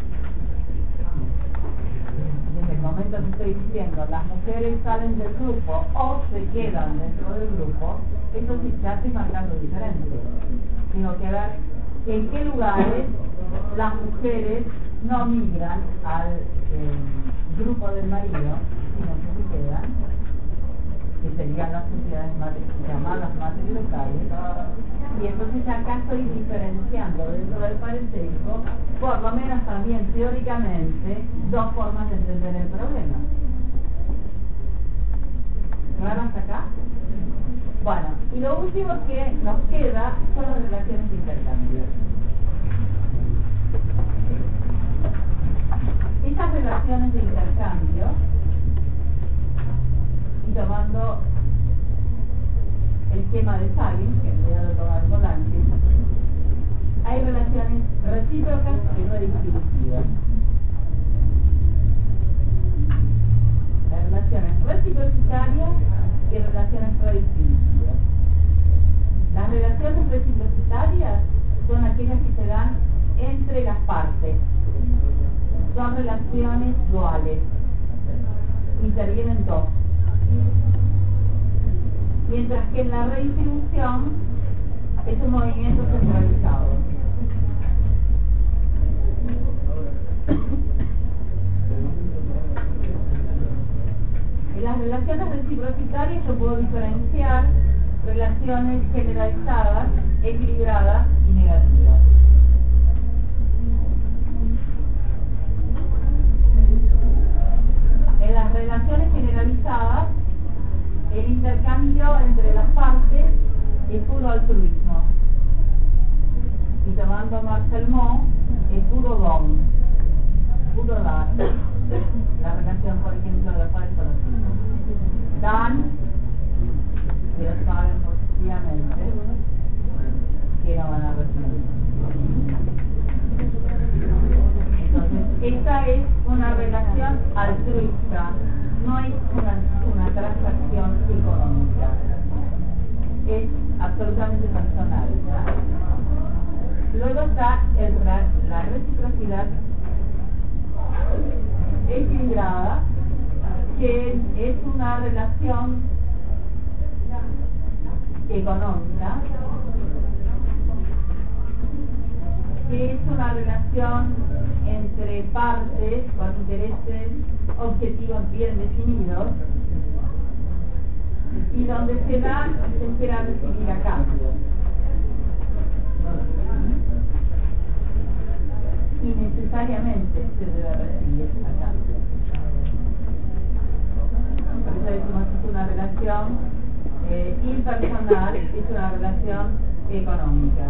[SPEAKER 1] Desde el momento que estoy diciendo las mujeres salen del grupo o se quedan dentro del grupo, eso sí, ya estoy marcando diferencias. Tengo que ver en qué lugares las mujeres no migran al eh, grupo del marido, sino que se quedan, que serían las sociedades llamadas matrilocales. Y entonces acá estoy diferenciando dentro del parentesco, por lo menos también teóricamente, dos formas de entender el problema. ¿Claro hasta acá? Bueno, y lo último que nos queda son las relaciones de intercambio. Esas relaciones de intercambio, y tomando el esquema de Sagan, que voy a tomar el volante, hay relaciones recíprocas y redistributivas. Hay relaciones reciprocitarias y relaciones redistributivas. Las relaciones reciprocitarias son aquellas que se dan entre las partes. Son relaciones duales. Intervienen dos. Mientras que en la redistribución es un movimiento centralizado. En las relaciones reciprocitarias yo puedo diferenciar relaciones generalizadas, equilibradas y negativas. En las relaciones generalizadas, el intercambio entre las partes es puro altruismo. Y tomando Marcel Mauss, es puro don, puro dar. La relación, por ejemplo, de los padres con los hijos. Dan, pero saben positivamente que no van a recibir. Entonces, esta es una relación altruista, no es una, una transacción económica, es absolutamente personal. Luego está el, la, la reciprocidad equilibrada, que es una relación económica, que es una relación entre partes con intereses objetivos bien definidos y donde se da y se espera recibir a cambio. Y necesariamente se debe recibir a cambio. Por eso decimos que es una relación eh, impersonal, es una relación económica.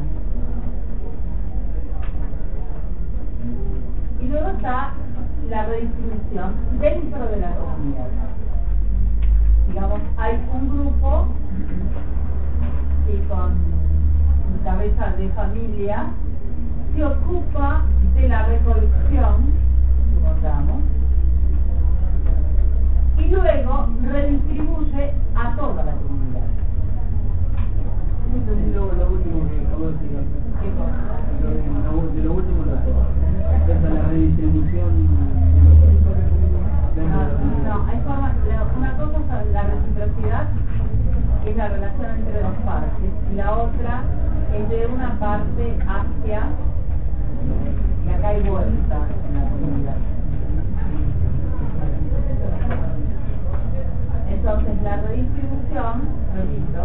[SPEAKER 1] Y luego está la redistribución dentro de la comunidad. Digamos, hay un grupo que con cabeza de familia se ocupa de la recolección, supongamos, y luego redistribuye a toda la comunidad.
[SPEAKER 2] Eso es lo, lo último que acabo de explicar.
[SPEAKER 1] ¿Qué cosa?
[SPEAKER 2] Lo, lo, de lo último, lo, esa es la redistribución de los
[SPEAKER 1] es la relación entre dos partes, y la otra es de una parte hacia, y acá hay vuelta en la comunidad. Entonces la redistribución, repito,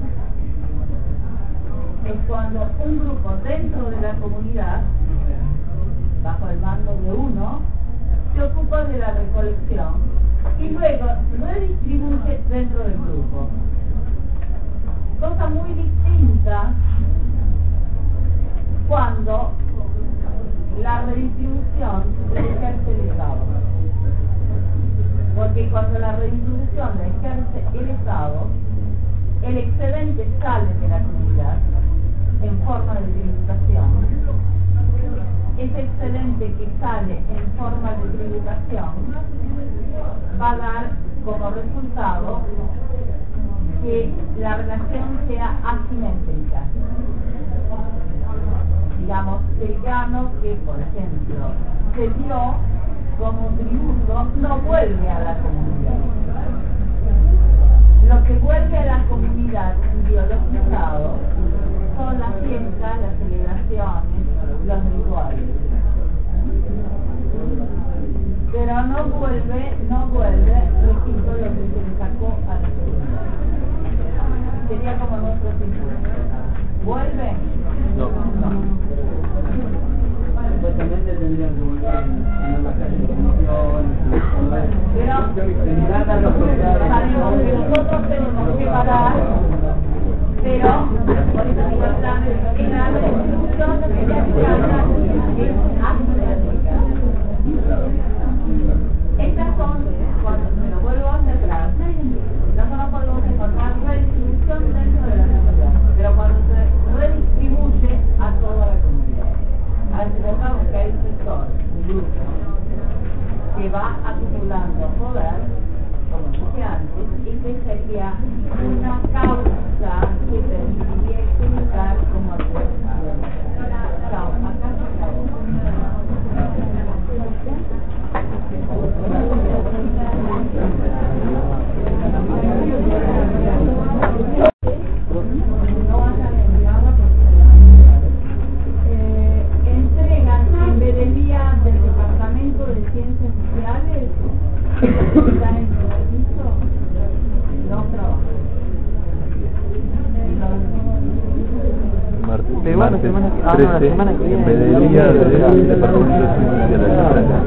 [SPEAKER 1] es cuando un grupo dentro de la comunidad, bajo el mando de uno, se ocupa de la recolección y luego redistribuye dentro del grupo. Cosa muy distinta cuando la redistribución la ejerce el Estado. Porque cuando la redistribución la ejerce el Estado, el excedente sale de la comunidad en forma de tributación. Ese excedente que sale en forma de tributación va a dar como resultado que la relación sea asimétrica. Digamos, el grano que, por ejemplo, se dio como tributo no vuelve a la comunidad. Lo que vuelve a la comunidad biologizado son las fiestas, las celebraciones, los rituales. Pero no vuelve, no vuelve, repito, lo que se le sacó a la comunidad. Sería como nuestro impuestos. ¿Vuelve?
[SPEAKER 4] No.
[SPEAKER 1] No.
[SPEAKER 2] Supuestamente tendrían que volver en la calificación.
[SPEAKER 1] Pero sabemos que nosotros tenemos que pagar, pero por eso digo, en la redistribución lo que se alcanza es asimétrica. Estas son, cuando me lo vuelvo a atrás, nosotros podemos encontrar redistribución dentro de la comunidad, pero cuando se redistribuye a toda la comunidad. Supongamos que hay un sector, un grupo, que va acumulando poder, como dije antes, y que sería una causa que permitiría explicar como adversidad. Chao, acá se acabó. No vas a enviarla porque se la van a enviar. Eh, entregan en veeduría del Departamento de Ciencias Sociales, están en servicio, no trabajan.
[SPEAKER 4] Martes,
[SPEAKER 3] Pero bueno,
[SPEAKER 4] martes
[SPEAKER 3] semana que- ah, no, la
[SPEAKER 4] trece,
[SPEAKER 3] semana que viene.
[SPEAKER 4] en Veeduría del Departamento de Ciencias Sociales.